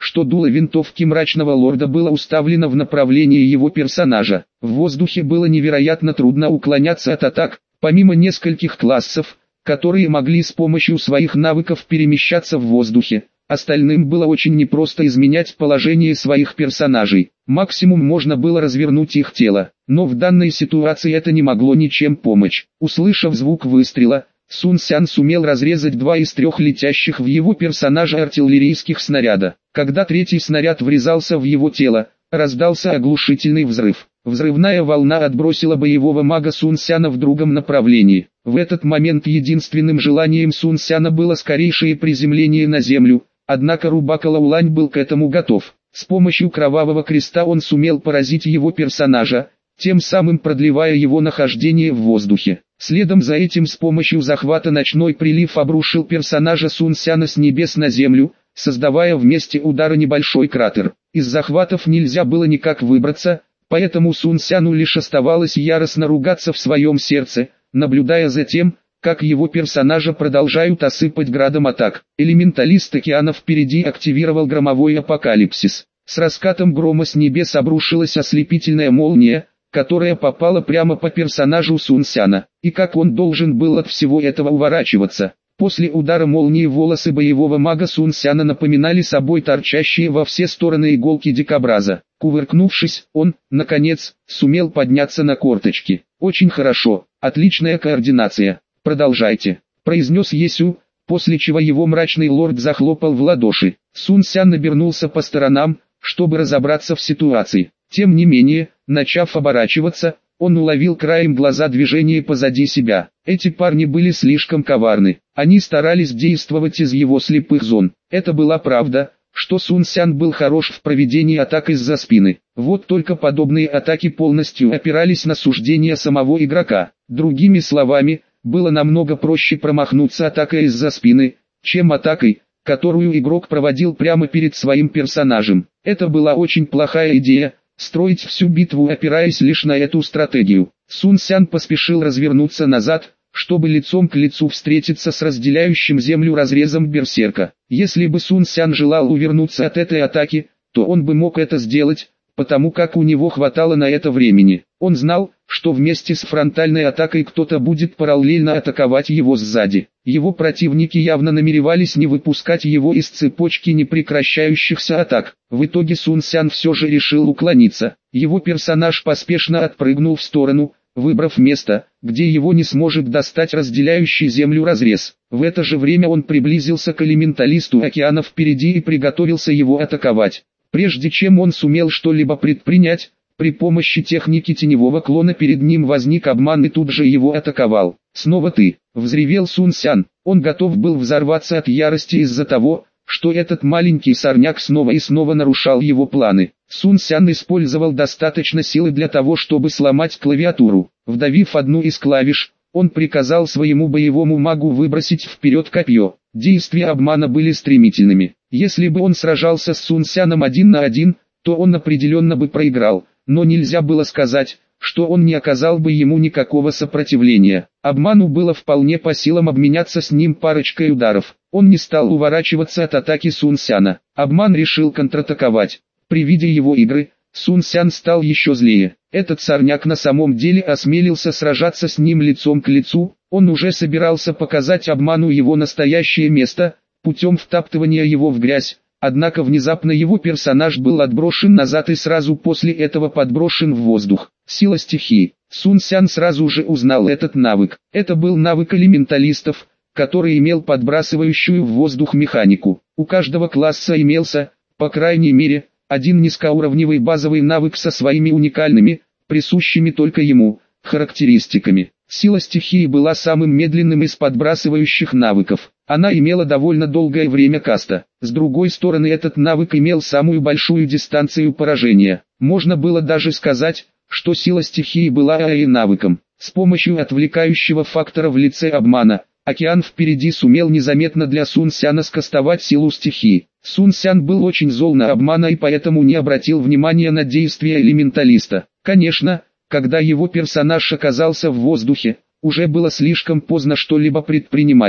что дуло винтовки мрачного лорда было уставлено в направлении его персонажа. В воздухе было невероятно трудно уклоняться от атак, помимо нескольких классов, которые могли с помощью своих навыков перемещаться в воздухе. Остальным было очень непросто изменять положение своих персонажей. Максимум можно было развернуть их тело, но в данной ситуации это не могло ничем помочь. Услышав звук выстрела, Сун Сян сумел разрезать два из трех летящих в его персонажа артиллерийских снаряда. Когда третий снаряд врезался в его тело, раздался оглушительный взрыв. Взрывная волна отбросила боевого мага Сун Сяна в другом направлении. В этот момент единственным желанием Сун Сяна было скорейшее приземление на землю, однако Рубака Лаулань был к этому готов. С помощью кровавого креста он сумел поразить его персонажа, тем самым продлевая его нахождение в воздухе. Следом за этим с помощью захвата ночной прилив обрушил персонажа Сун Сяна с небес на землю, создавая в месте удара небольшой кратер. Из захватов нельзя было никак выбраться, поэтому Сун Сяну лишь оставалось яростно ругаться в своем сердце, наблюдая за тем, как его персонажа продолжают осыпать градом атак. Элементалист океана впереди активировал громовой апокалипсис. С раскатом грома с небес обрушилась ослепительная молния, которая попала прямо по персонажу Сун Сяна. И как он должен был от всего этого уворачиваться? После удара молнии волосы боевого мага Сун Сяна напоминали собой торчащие во все стороны иголки дикобраза. Кувыркнувшись, он, наконец, сумел подняться на корточки. «Очень хорошо, отличная координация. Продолжайте», — произнес Есю, после чего его мрачный лорд захлопал в ладоши. Сун Сян обернулся по сторонам, чтобы разобраться в ситуации. Тем не менее, начав оборачиваться, он уловил краем глаза движение позади себя. Эти парни были слишком коварны. Они старались действовать из его слепых зон. Это была правда, что Сун Сян был хорош в проведении атак из-за спины. Вот только подобные атаки полностью опирались на суждения самого игрока. Другими словами, было намного проще промахнуться атакой из-за спины, чем атакой, которую игрок проводил прямо перед своим персонажем. Это была очень плохая идея, строить всю битву опираясь лишь на эту стратегию. Сун Сян поспешил развернуться назад, чтобы лицом к лицу встретиться с разделяющим землю разрезом берсерка. Если бы Сун Сян желал увернуться от этой атаки, то он бы мог это сделать, потому как у него хватало на это времени. Он знал, что вместе с фронтальной атакой кто-то будет параллельно атаковать его сзади. Его противники явно намеревались не выпускать его из цепочки непрекращающихся атак. В итоге Сун Сян все же решил уклониться. Его персонаж поспешно отпрыгнул в сторону, выбрав место, где его не сможет достать разделяющий землю разрез. В это же время он приблизился к элементалисту океана впереди и приготовился его атаковать. Прежде чем он сумел что-либо предпринять, при помощи техники теневого клона перед ним возник обман и тут же его атаковал. «Снова ты!» — взревел Сун Сян. Он готов был взорваться от ярости из-за того, что этот маленький сорняк снова и снова нарушал его планы. Сун Сян использовал достаточно силы для того, чтобы сломать клавиатуру. Вдавив одну из клавиш, он приказал своему боевому магу выбросить вперед копье. Действия обмана были стремительными. Если бы он сражался с Сун Сяном один на один, то он определенно бы проиграл, но нельзя было сказать, что он не оказал бы ему никакого сопротивления. Обману было вполне по силам обменяться с ним парочкой ударов. Он не стал уворачиваться от атаки Сун Сяна. Обман решил контратаковать. При виде его игры, Сун Сян стал еще злее. Этот сорняк на самом деле осмелился сражаться с ним лицом к лицу. Он уже собирался показать обману его настоящее место, путем втаптывания его в грязь. Однако внезапно его персонаж был отброшен назад и сразу после этого подброшен в воздух. Сила стихии. Сун Сян сразу же узнал этот навык. Это был навык элементалистов, который имел подбрасывающую в воздух механику. У каждого класса имелся, по крайней мере, один низкоуровневый базовый навык со своими уникальными, присущими только ему, характеристиками. Сила стихии была самым медленным из подбрасывающих навыков. Она имела довольно долгое время каста. С другой стороны, этот навык имел самую большую дистанцию поражения. Можно было даже сказать, что сила стихии была АЭ-навыком. С помощью отвлекающего фактора в лице обмана, океан впереди сумел незаметно для Сун Сяна скастовать силу стихии. Сун Сян был очень зол на обмана и поэтому не обратил внимания на действия элементалиста. Конечно, когда его персонаж оказался в воздухе, уже было слишком поздно что-либо предпринимать.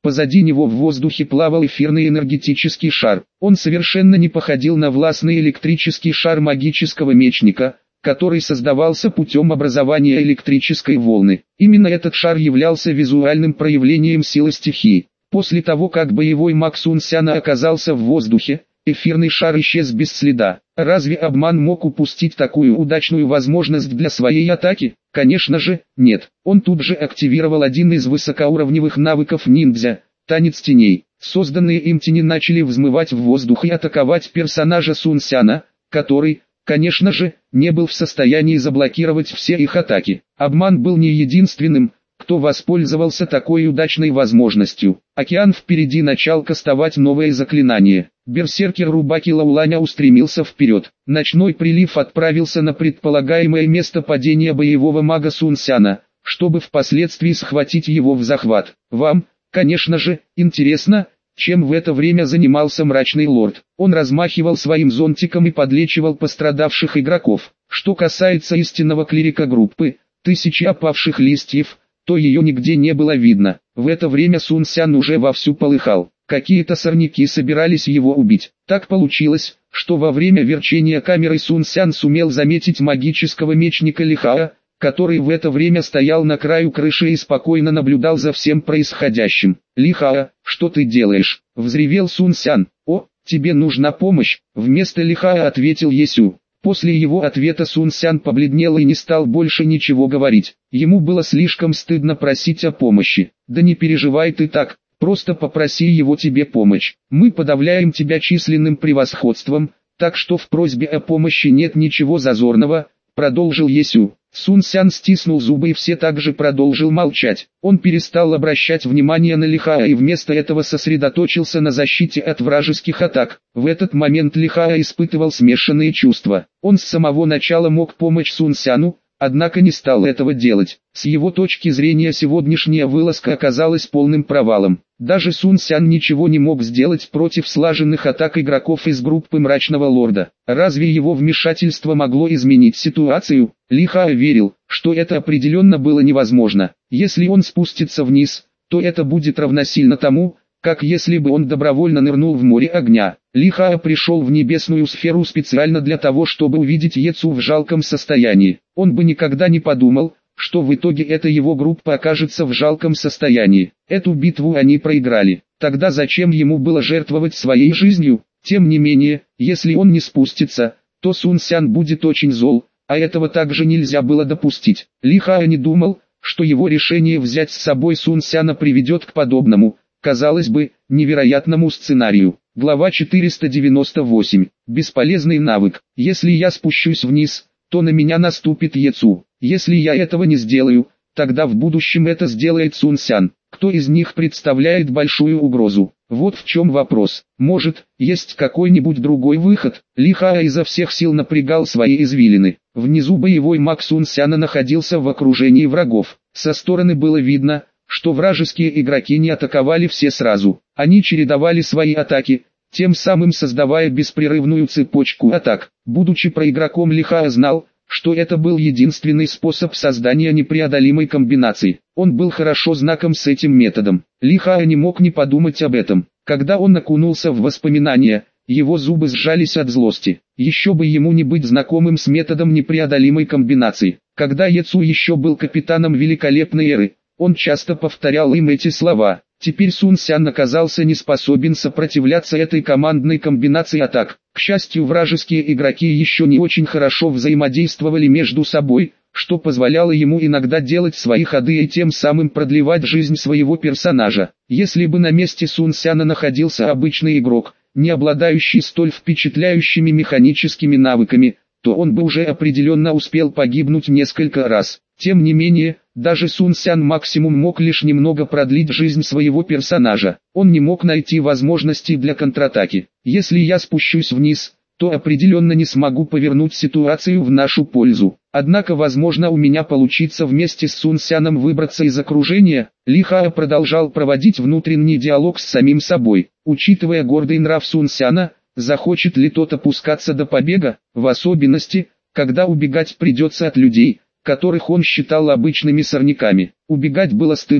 Позади него в воздухе плавал эфирный энергетический шар. Он совершенно не походил на властный электрический шар магического мечника, который создавался путем образования электрической волны. Именно этот шар являлся визуальным проявлением силы стихии. После того, как боевой маг Сун Сяна оказался в воздухе, эфирный шар исчез без следа. Разве обман мог упустить такую удачную возможность для своей атаки? Конечно же, нет. Он тут же активировал один из высокоуровневых навыков ниндзя – танец теней. Созданные им тени начали взмывать в воздух и атаковать персонажа Сун Сяна, который, конечно же, не был в состоянии заблокировать все их атаки. Обман был не единственным, кто воспользовался такой удачной возможностью. Океан впереди начал кастовать новое заклинание. Берсеркер Рубаки Лауланя устремился вперед. Ночной прилив отправился на предполагаемое место падения боевого мага Сун Сяна, чтобы впоследствии схватить его в захват. Вам, конечно же, интересно, чем в это время занимался мрачный лорд. Он размахивал своим зонтиком и подлечивал пострадавших игроков. Что касается истинного клирика группы «Тысячи опавших листьев», то ее нигде не было видно. В это время Сун Сян уже вовсю полыхал. Какие-то сорняки собирались его убить. Так получилось, что во время верчения камеры Сун Сян сумел заметить магического мечника Лихаа, который в это время стоял на краю крыши и спокойно наблюдал за всем происходящим. «Лихаа, что ты делаешь?» – взревел Сун Сян. «О, тебе нужна помощь», – вместо Лихаа ответил Есю. После его ответа Сун Сян побледнел и не стал больше ничего говорить. Ему было слишком стыдно просить о помощи. «Да не переживай ты так, просто попроси его тебе помочь. Мы подавляем тебя численным превосходством, так что в просьбе о помощи нет ничего зазорного», — продолжил Есю. Сун Сян стиснул зубы и все так же продолжил молчать. Он перестал обращать внимание на Лихаа и вместо этого сосредоточился на защите от вражеских атак. В этот момент Лихаа испытывал смешанные чувства. Он с самого начала мог помочь Сун Сяну, однако не стал этого делать. С его точки зрения сегодняшняя вылазка оказалась полным провалом. Даже Сун Сян ничего не мог сделать против слаженных атак игроков из группы Мрачного Лорда. Разве его вмешательство могло изменить ситуацию? Лихаа верил, что это определенно было невозможно. Если он спустится вниз, то это будет равносильно тому, как если бы он добровольно нырнул в море огня. Лихаа пришел в небесную сферу специально для того, чтобы увидеть Ецу в жалком состоянии. Он бы никогда не подумал, что в итоге эта его группа окажется в жалком состоянии. Эту битву они проиграли. Тогда зачем ему было жертвовать своей жизнью? Тем не менее, если он не спустится, то Сун Сян будет очень зол, а этого также нельзя было допустить. Лихаа не думал, что его решение взять с собой Сун Сяна приведет к подобному, казалось бы, невероятному сценарию. Глава четыреста девяносто восемь. Бесполезный навык. Если я спущусь вниз, то на меня наступит Ецу. Если я этого не сделаю, тогда в будущем это сделает Сун Сян. Кто из них представляет большую угрозу? Вот в чем вопрос. Может, есть какой-нибудь другой выход? Лихаа изо всех сил напрягал свои извилины. Внизу боевой маг Сун Сяна находился в окружении врагов. Со стороны было видно, что вражеские игроки не атаковали все сразу. Они чередовали свои атаки, тем самым создавая беспрерывную цепочку атак. Будучи проигроком, Лихаа знал, что это был единственный способ создания непреодолимой комбинации. Он был хорошо знаком с этим методом. Лихаа не мог не подумать об этом. Когда он окунулся в воспоминания, его зубы сжались от злости. Еще бы ему не быть знакомым с методом непреодолимой комбинации. Когда Ецу еще был капитаном великолепной эры, он часто повторял им эти слова. Теперь Сун Сян оказался не способен сопротивляться этой командной комбинации атак. К счастью, вражеские игроки еще не очень хорошо взаимодействовали между собой, что позволяло ему иногда делать свои ходы и тем самым продлевать жизнь своего персонажа. Если бы на месте Сун Сяна находился обычный игрок, не обладающий столь впечатляющими механическими навыками, то он бы уже определенно успел погибнуть несколько раз. Тем не менее, даже Сун Сян максимум мог лишь немного продлить жизнь своего персонажа. Он не мог найти возможностей для контратаки. Если я спущусь вниз, то определенно не смогу повернуть ситуацию в нашу пользу. Однако возможно у меня получится вместе с Сун Сяном выбраться из окружения. Лихаа продолжал проводить внутренний диалог с самим собой. Учитывая гордый нрав Сун Сяна, захочет ли тот опускаться до побега, в особенности, когда убегать придется от людей, которых он считал обычными сорняками. Убегать было стыдно,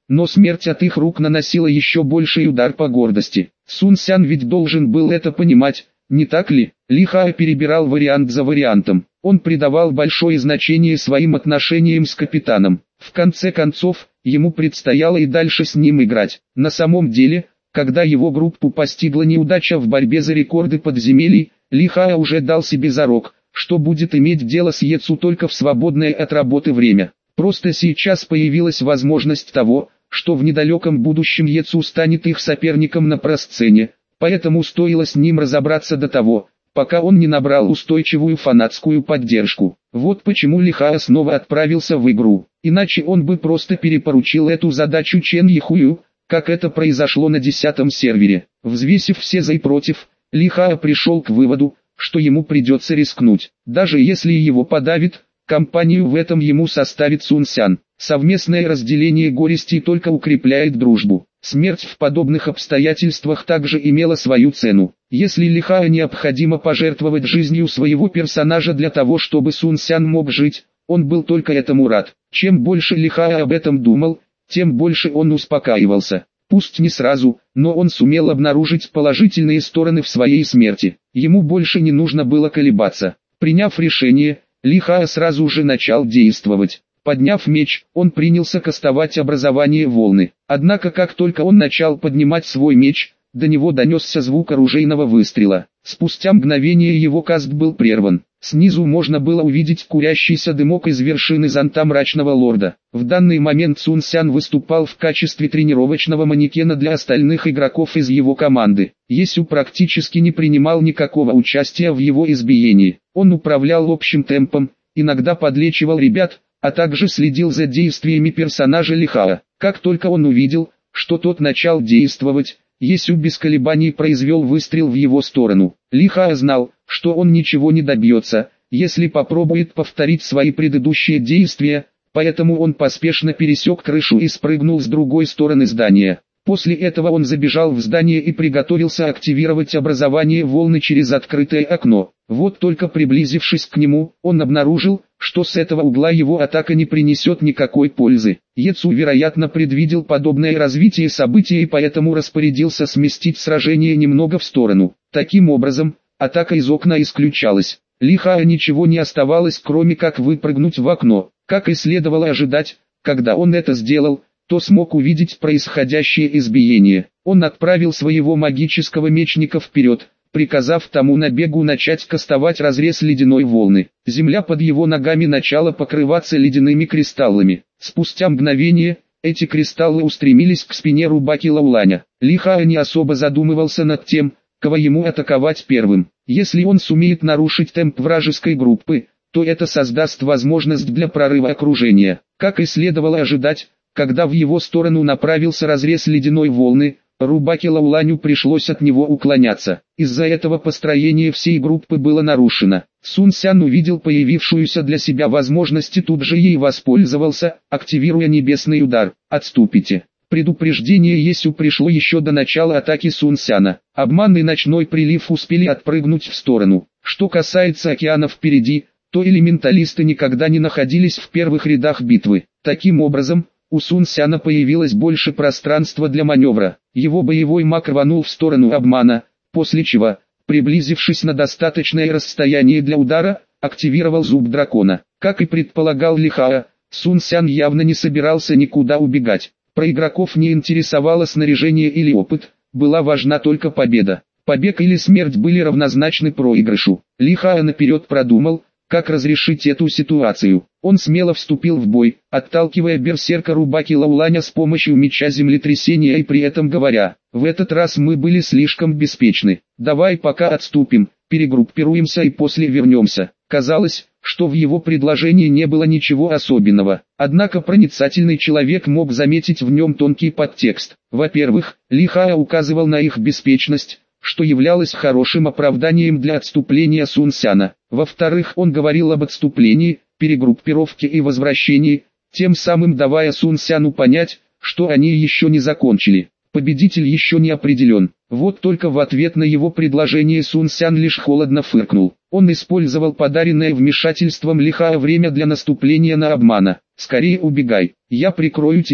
но смерть от их рук наносила еще больший удар по гордости. Сун Сян ведь должен был это понимать, не так ли? Ли Хао перебирал вариант за вариантом. Он придавал большое значение своим отношениям с капитаном. В конце концов, ему предстояло и дальше с ним играть. На самом деле, когда его группу постигла неудача в борьбе за рекорды подземелий, Ли Хао уже дал себе зарок, что будет иметь дело с Ецу только в свободное от работы время. Просто сейчас появилась возможность того, что в недалеком будущем Ецу станет их соперником на просцене, поэтому стоило с ним разобраться до того, пока он не набрал устойчивую фанатскую поддержку. Вот почему Ли Хао снова отправился в игру, иначе он бы просто перепоручил эту задачу Чен Йихую, как это произошло на десятом сервере. Взвесив все за и против, Ли Хао пришел к выводу, что ему придется рискнуть. Даже если его подавит, компанию в этом ему составит Сун Сян. Совместное разделение горестей только укрепляет дружбу. Смерть в подобных обстоятельствах также имела свою цену. Если Ли Хао необходимо пожертвовать жизнью своего персонажа для того, чтобы Сун Сян мог жить, он был только этому рад. Чем больше Ли Хао об этом думал, тем больше он успокаивался. Пусть не сразу, но он сумел обнаружить положительные стороны в своей смерти. Ему больше не нужно было колебаться. Приняв решение, Ли Хао сразу же начал действовать. Подняв меч, он принялся кастовать образование волны. Однако как только он начал поднимать свой меч, до него донесся звук оружейного выстрела. Спустя мгновение его каст был прерван. Снизу можно было увидеть курящийся дымок из вершины зонта мрачного лорда. В данный момент Сун Сян выступал в качестве тренировочного манекена для остальных игроков из его команды. Есю практически не принимал никакого участия в его избиении. Он управлял общим темпом, иногда подлечивал ребят, а также следил за действиями персонажа Ли Хао. Как только он увидел, что тот начал действовать, Есю без колебаний произвел выстрел в его сторону. Ли Хао знал, что он ничего не добьется, если попробует повторить свои предыдущие действия, поэтому он поспешно пересек крышу и спрыгнул с другой стороны здания. После этого он забежал в здание и приготовился активировать образование волны через открытое окно. Вот только приблизившись к нему, он обнаружил, что с этого угла его атака не принесет никакой пользы. Ецу, вероятно, предвидел подобное развитие событий и поэтому распорядился сместить сражение немного в сторону. Таким образом, атака из окна исключалась. Ли Хао ничего не оставалось, кроме как выпрыгнуть в окно. Как и следовало ожидать, когда он это сделал, то смог увидеть происходящее избиение. Он отправил своего магического мечника вперед, приказав тому на бегу начать кастовать разрез ледяной волны. Земля под его ногами начала покрываться ледяными кристаллами. Спустя мгновение, эти кристаллы устремились к спине Рубаки Лауланя. Ли Хао не особо задумывался над тем, кого ему атаковать первым. Если он сумеет нарушить темп вражеской группы, то это создаст возможность для прорыва окружения. Как и следовало ожидать, когда в его сторону направился разрез ледяной волны, Рубаки Лауланю пришлось от него уклоняться. Из-за этого построение всей группы было нарушено. Сун Сян увидел появившуюся для себя возможность и тут же ей воспользовался, активируя небесный удар. «Отступите». Предупреждение Есю пришло еще до начала атаки Сун Сяна. Обман и ночной прилив успели отпрыгнуть в сторону. Что касается океана впереди, то элементалисты никогда не находились в первых рядах битвы. Таким образом, у Сун Сяна появилось больше пространства для маневра. Его боевой маг рванул в сторону обмана, после чего, приблизившись на достаточное расстояние для удара, активировал зуб дракона. Как и предполагал Ли Хао, Сун Сян явно не собирался никуда убегать. Про игроков не интересовало снаряжение или опыт, была важна только победа. Побег или смерть были равнозначны проигрышу. Ли Хао наперед продумал, как разрешить эту ситуацию. Он смело вступил в бой, отталкивая берсерка Рубаки Лауланя с помощью меча землетрясения и при этом говоря: «В этот раз мы были слишком беспечны. Давай пока отступим, перегруппируемся и после вернемся». Казалось, что в его предложении не было ничего особенного. Однако проницательный человек мог заметить в нем тонкий подтекст. Во-первых, Ли Хао указывал на их беспечность, что являлось хорошим оправданием для отступления Сун Сяна. Во-вторых, он говорил об отступлении, перегруппировке и возвращении, тем самым давая Сун Сяну понять, что они еще не закончили. Победитель еще не определен. Вот только в ответ на его предложение Сун Сян лишь холодно фыркнул. Он использовал подаренное вмешательством Ли Хао время для наступления на обмана. «Скорее убегай, я прикрою тебя».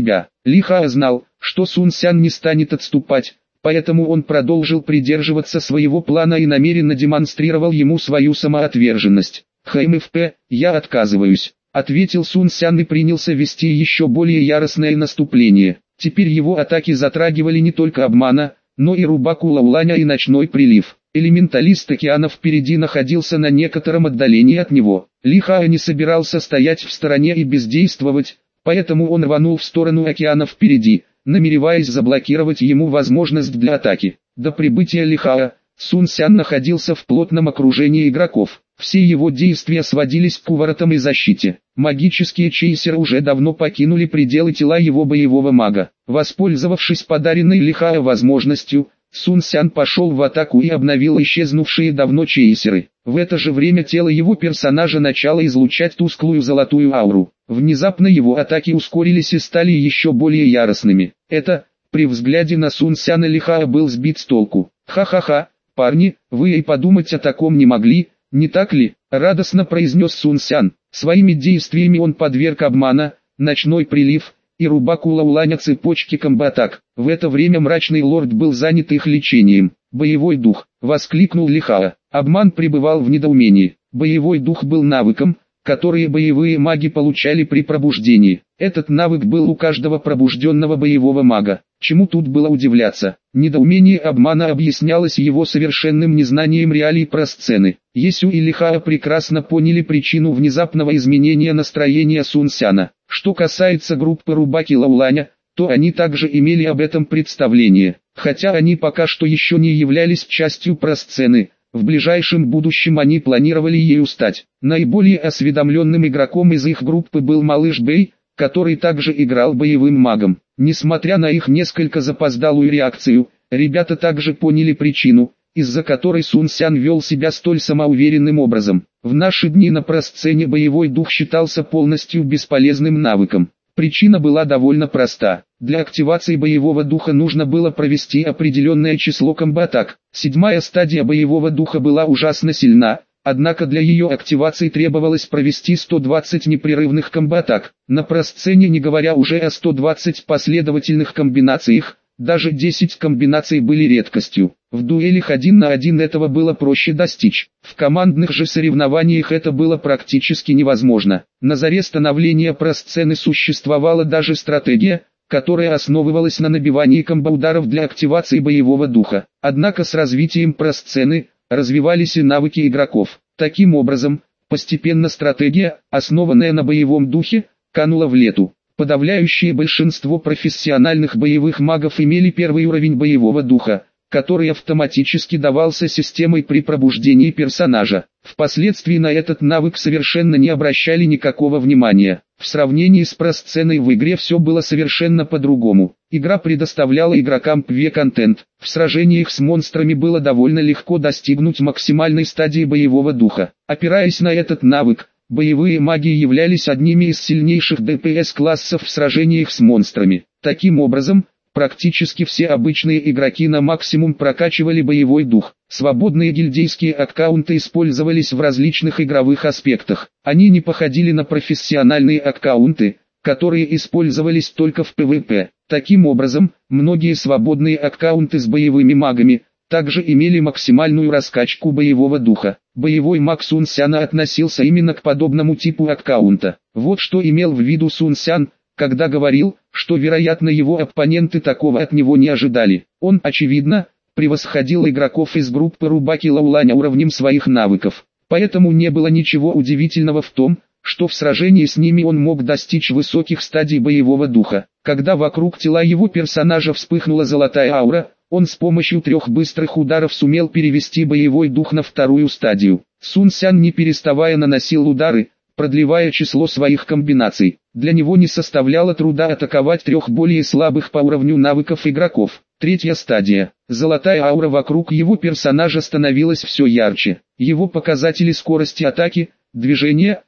Ли Хао знал, что Сун Сян не станет отступать, поэтому он продолжил придерживаться своего плана и намеренно демонстрировал ему свою самоотверженность. «ХМФП, я отказываюсь», — ответил Сун Сян и принялся вести еще более яростное наступление. Теперь его атаки затрагивали не только обмана, но и Рубаку Лауланя и ночной прилив. Элементалист океана впереди находился на некотором отдалении от него. Ли Хао не собирался стоять в стороне и бездействовать, поэтому он рванул в сторону океана впереди, намереваясь заблокировать ему возможность для атаки. До прибытия Ли Хао, Сун Сян находился в плотном окружении игроков. Все его действия сводились к уворотам и защите. Магические чейсеры уже давно покинули пределы тела его боевого мага. Воспользовавшись подаренной Ли Хао возможностью, Сун Сян пошел в атаку и обновил исчезнувшие давно чейсеры. В это же время тело его персонажа начало излучать тусклую золотую ауру. Внезапно его атаки ускорились и стали еще более яростными. Это, при взгляде на Сун Сяна, Ли Хао был сбит с толку. «Ха-ха-ха, парни, вы и подумать о таком не могли, не так ли?» — радостно произнес Сун Сян. Своими действиями он подверг обмана, ночной прилив и Рубаку Лауланя цепочки комбо-атак. В это время мрачный лорд был занят их лечением. «Боевой дух!» — воскликнул Ли Хао. Обман пребывал в недоумении. Боевой дух был навыком, которые боевые маги получали при пробуждении. Этот навык был у каждого пробужденного боевого мага. Чему тут было удивляться? Недоумение обмана объяснялось его совершенным незнанием реалий про сцены. Есю и Ли Хао прекрасно поняли причину внезапного изменения настроения Сун Сяна. Что касается группы Рубаки Лауланя, то они также имели об этом представление. Хотя они пока что еще не являлись частью про сцены, в ближайшем будущем они планировали ею стать. Наиболее осведомленным игроком из их группы был Малыш Бэй, который также играл боевым магом. Несмотря на их несколько запоздалую реакцию, ребята также поняли причину, из-за которой Сун Сян вел себя столь самоуверенным образом. В наши дни на просцене боевой дух считался полностью бесполезным навыком. Причина была довольно проста. Для активации боевого духа нужно было провести определенное число комбо-атак. Седьмая стадия боевого духа была ужасно сильна, однако для ее активации требовалось провести сто двадцать непрерывных комбо-атак. На просцене, не говоря уже о сто двадцати последовательных комбинациях, даже десять комбинаций были редкостью. В дуэлях один на один этого было проще достичь. В командных же соревнованиях это было практически невозможно. На заре становления просцены существовала даже стратегия, которая основывалась на набивании комбо-ударов для активации боевого духа. Однако с развитием просцены развивались и навыки игроков. Таким образом, постепенно стратегия, основанная на боевом духе, канула в лету. Подавляющее большинство профессиональных боевых магов имели первый уровень боевого духа, который автоматически давался системой при пробуждении персонажа. Впоследствии на этот навык совершенно не обращали никакого внимания. В сравнении с просценой в игре все было совершенно по-другому. Игра предоставляла игрокам пи ви и-контент. В сражениях с монстрами было довольно легко достигнуть максимальной стадии боевого духа. Опираясь на этот навык, боевые маги являлись одними из сильнейших ди пи эс-классов в сражениях с монстрами. Таким образом, практически все обычные игроки на максимум прокачивали боевой дух. Свободные гильдейские аккаунты использовались в различных игровых аспектах. Они не походили на профессиональные аккаунты, которые использовались только в пи ви пи. Таким образом, многие свободные аккаунты с боевыми магами также имели максимальную раскачку боевого духа. Боевой маг Сун Сяна относился именно к подобному типу аккаунта. Вот что имел в виду Сун Сян, когда говорил, что вероятно его оппоненты такого от него не ожидали. Он, очевидно, превосходил игроков из группы Рубаки Лауланя уровнем своих навыков. Поэтому не было ничего удивительного в том, что в сражении с ними он мог достичь высоких стадий боевого духа. Когда вокруг тела его персонажа вспыхнула золотая аура, он с помощью трех быстрых ударов сумел перевести боевой дух на вторую стадию. Сун Сян не переставая наносил удары, продлевая число своих комбинаций. Для него не составляло труда атаковать трех более слабых по уровню навыков игроков. Третья стадия. Золотая аура вокруг его персонажа становилась все ярче. Его показатели скорости атаки, движения,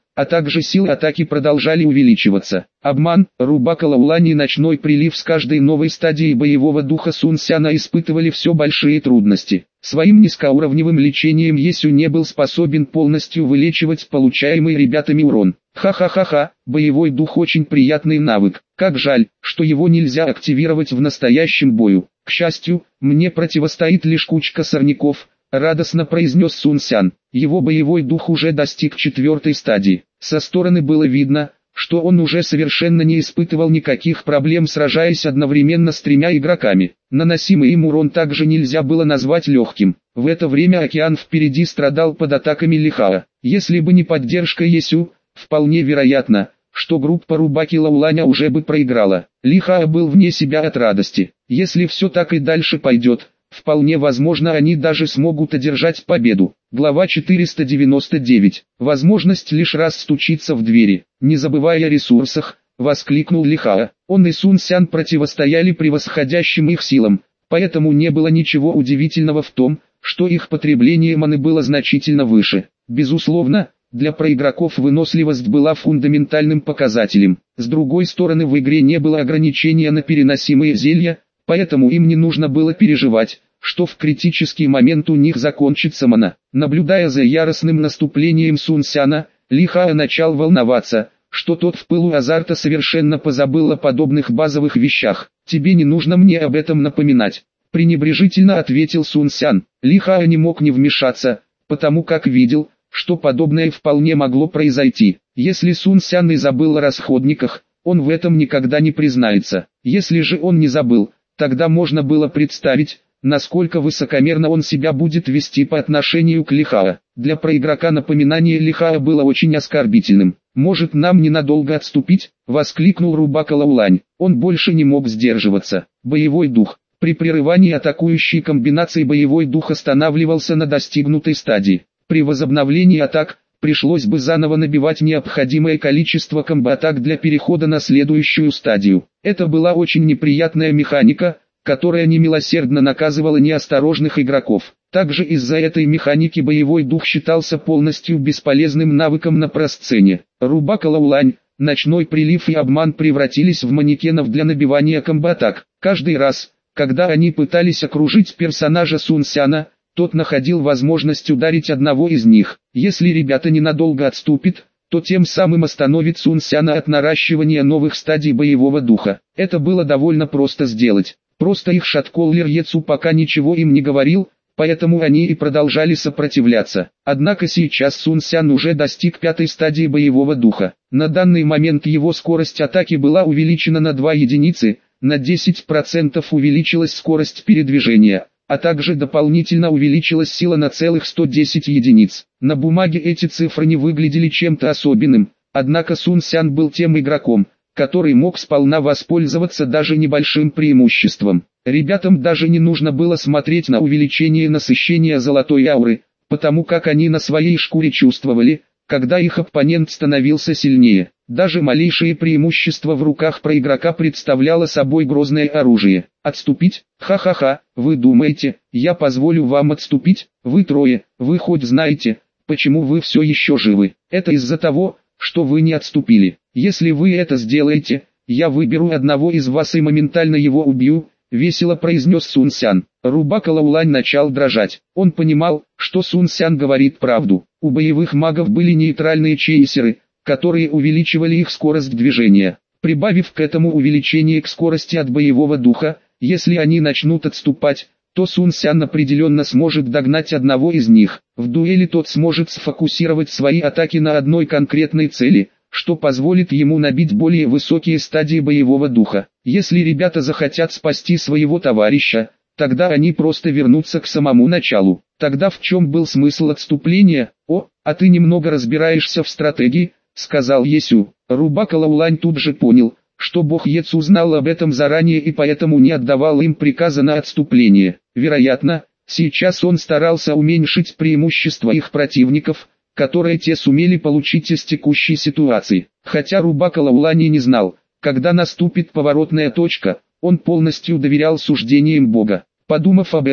а также силы атаки продолжали увеличиваться. Обман, Рубака Лаулань и ночной прилив с каждой новой стадией боевого духа Сун Сяна испытывали все большие трудности. Своим низкоуровневым лечением Есю не был способен полностью вылечивать получаемый ребятами урон. Ха-ха-ха-ха, боевой дух очень приятный навык. Как жаль, что его нельзя активировать в настоящем бою. К счастью, мне противостоит лишь кучка сорняков, радостно произнес Сун Сян. Его боевой дух уже достиг четвертой стадии. Со стороны было видно, что он уже совершенно не испытывал никаких проблем, сражаясь одновременно с тремя игроками. Наносимый им урон также нельзя было назвать легким. В это время океан впереди страдал под атаками Лихао. Если бы не поддержка Есю, вполне вероятно, что группа Рубаки Лауланя уже бы проиграла. Лихао был вне себя от радости. Если все так и дальше пойдет, вполне возможно, они даже смогут одержать победу. Глава четыреста девяносто девять. Возможность лишь раз стучиться в двери. Не забывая о ресурсах, воскликнул Лихао. Он и Сун Сян противостояли превосходящим их силам, поэтому не было ничего удивительного в том, что их потребление маны было значительно выше. Безусловно, для проигроков выносливость была фундаментальным показателем. С другой стороны, в игре не было ограничения на переносимые зелья, поэтому им не нужно было переживать, что в критический момент у них закончится мана. Наблюдая за яростным наступлением Сун Сяна, Лихао начал волноваться, что тот в пылу азарта совершенно позабыл о подобных базовых вещах. «Тебе не нужно мне об этом напоминать», — пренебрежительно ответил Сун Сян. Лихао не мог не вмешаться, потому как видел, что подобное вполне могло произойти. Если Сун Сян и забыл о расходниках, он в этом никогда не признается. Если же он не забыл, тогда можно было представить, насколько высокомерно он себя будет вести по отношению к Лихао. Для проигрока напоминание Лихао было очень оскорбительным. «Может, нам ненадолго отступить?» — воскликнул Рубака Лаулань. Он больше не мог сдерживаться. Боевой дух. При прерывании атакующей комбинации боевой дух останавливался на достигнутой стадии. При возобновлении атак, пришлось бы заново набивать необходимое количество комбо-атак для перехода на следующую стадию. Это была очень неприятная механика, которая немилосердно наказывала неосторожных игроков. Также из-за этой механики боевой дух считался полностью бесполезным навыком на просцене. Рубака Лаулань, ночной прилив и обман превратились в манекенов для набивания комбо-атак. Каждый раз, когда они пытались окружить персонажа Сун Сяна, тот находил возможность ударить одного из них. Если ребята ненадолго отступят, то тем самым остановит Сун Сяна от наращивания новых стадий боевого духа. Это было довольно просто сделать. Просто их шатколлер Ецу пока ничего им не говорил, поэтому они и продолжали сопротивляться. Однако сейчас Сун Сян уже достиг пятой стадии боевого духа. На данный момент его скорость атаки была увеличена на две единицы, на десять процентов увеличилась скорость передвижения, а также дополнительно увеличилась сила на целых сто десять единиц. На бумаге эти цифры не выглядели чем-то особенным, однако Сун Сян был тем игроком, который мог сполна воспользоваться даже небольшим преимуществом. Ребятам даже не нужно было смотреть на увеличение насыщения золотой ауры, потому как они на своей шкуре чувствовали, когда их оппонент становился сильнее. Даже малейшее преимущество в руках проигрока представляло собой грозное оружие. Отступить? Ха-ха-ха, вы думаете, я позволю вам отступить? Вы трое, вы хоть знаете, почему вы все еще живы? Это из-за того, что вы не отступили. Если вы это сделаете, я выберу одного из вас и моментально его убью, весело произнес Сун Сян. Рубака Лаулань начал дрожать. Он понимал, что Сун Сян говорит правду. У боевых магов были нейтральные чейсеры, которые увеличивали их скорость движения. Прибавив к этому увеличение к скорости от боевого духа, если они начнут отступать, то Сун Сян определенно сможет догнать одного из них. В дуэли тот сможет сфокусировать свои атаки на одной конкретной цели, что позволит ему набить более высокие стадии боевого духа. Если ребята захотят спасти своего товарища, тогда они просто вернутся к самому началу. Тогда в чем был смысл отступления? О, а ты немного разбираешься в стратегии, сказал Есю. Рубака Лаулань тут же понял, что бог Ецу знал об этом заранее и поэтому не отдавал им приказа на отступление. Вероятно, сейчас он старался уменьшить преимущество их противников, которые те сумели получить из текущей ситуации. Хотя Рубака Лаулань и не знал, когда наступит поворотная точка, он полностью доверял суждениям бога. Подумав об этом,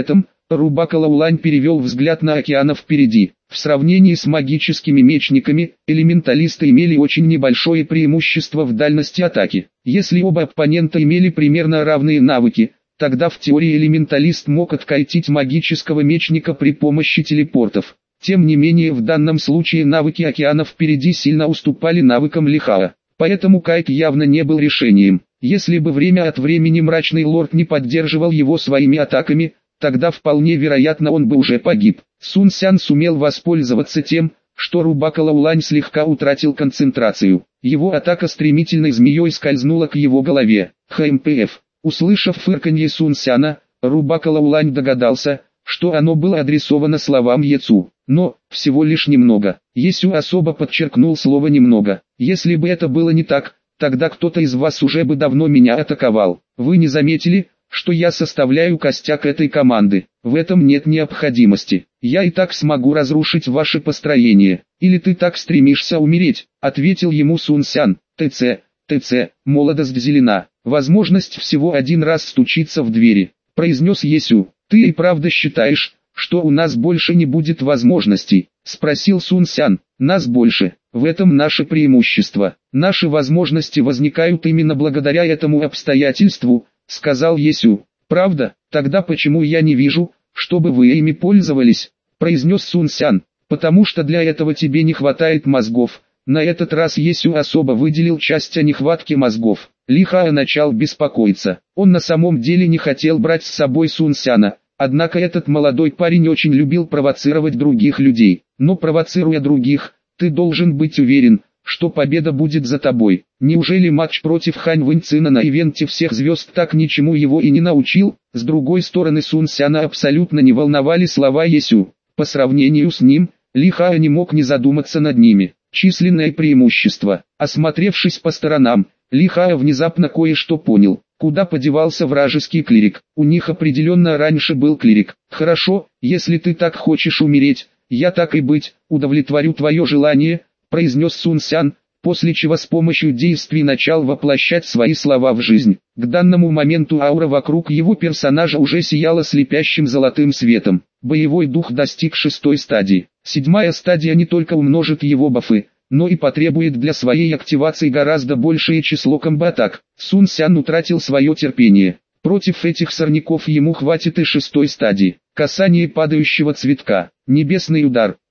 Рубака-Лаулань перевел взгляд на океана впереди. В сравнении с магическими мечниками, элементалисты имели очень небольшое преимущество в дальности атаки. Если оба оппонента имели примерно равные навыки, тогда в теории элементалист мог откатить магического мечника при помощи телепортов. Тем не менее в данном случае навыки океана впереди сильно уступали навыкам Лихао. Поэтому кайт явно не был решением. Если бы время от времени мрачный лорд не поддерживал его своими атаками, тогда вполне вероятно он бы уже погиб. Сун Сян сумел воспользоваться тем, что Рубака-Лаулань слегка утратил концентрацию. Его атака стремительной змеей скользнула к его голове. ХМПФ. Услышав фырканье Сун Сяна, Рубака-Лаулань догадался, что оно было адресовано словам Ецу. Но, всего лишь немного. Есю особо подчеркнул слово «немного». Если бы это было не так, тогда кто-то из вас уже бы давно меня атаковал. Вы не заметили, что я составляю костяк этой команды? В этом нет необходимости. Я и так смогу разрушить ваше построение. Или ты так стремишься умереть? Ответил ему Сун Сян. ТЦ, ТЦ, молодость зелена. Возможность всего один раз стучиться в двери. Произнес Есю. Ты и правда считаешь, что у нас больше не будет возможностей? Спросил Сун Сян. Нас больше. В этом наше преимущество. Наши возможности возникают именно благодаря этому обстоятельству, сказал Есю. Правда? Тогда почему я не вижу, чтобы вы ими пользовались? Произнес Сун Сян. Потому что для этого тебе не хватает мозгов. На этот раз Есю особо выделил часть о нехватке мозгов. Лихао начал беспокоиться. Он на самом деле не хотел брать с собой Сун Сяна. Однако этот молодой парень очень любил провоцировать других людей. Но провоцируя других, ты должен быть уверен, что победа будет за тобой. Неужели матч против Хань Вэньцина на ивенте всех звезд так ничему его и не научил? С другой стороны Сун Сяна абсолютно не волновали слова Есю. По сравнению с ним, Лихао не мог не задуматься над ними. Численное преимущество. Осмотревшись по сторонам, Лихао внезапно кое-что понял. Куда подевался вражеский клирик? У них определенно раньше был клирик. Хорошо, если ты так хочешь умереть, я так и быть, удовлетворю твое желание, произнес Сун Сян, после чего с помощью действий начал воплощать свои слова в жизнь. К данному моменту аура вокруг его персонажа уже сияла слепящим золотым светом. Боевой дух достиг шестой стадии. Седьмая стадия не только умножит его бафы, но и потребует для своей активации гораздо большее число комбо-атак. Сун Сян утратил свое терпение. Против этих сорняков ему хватит и шестой стадии. Касание падающего цветка. Небесный удар.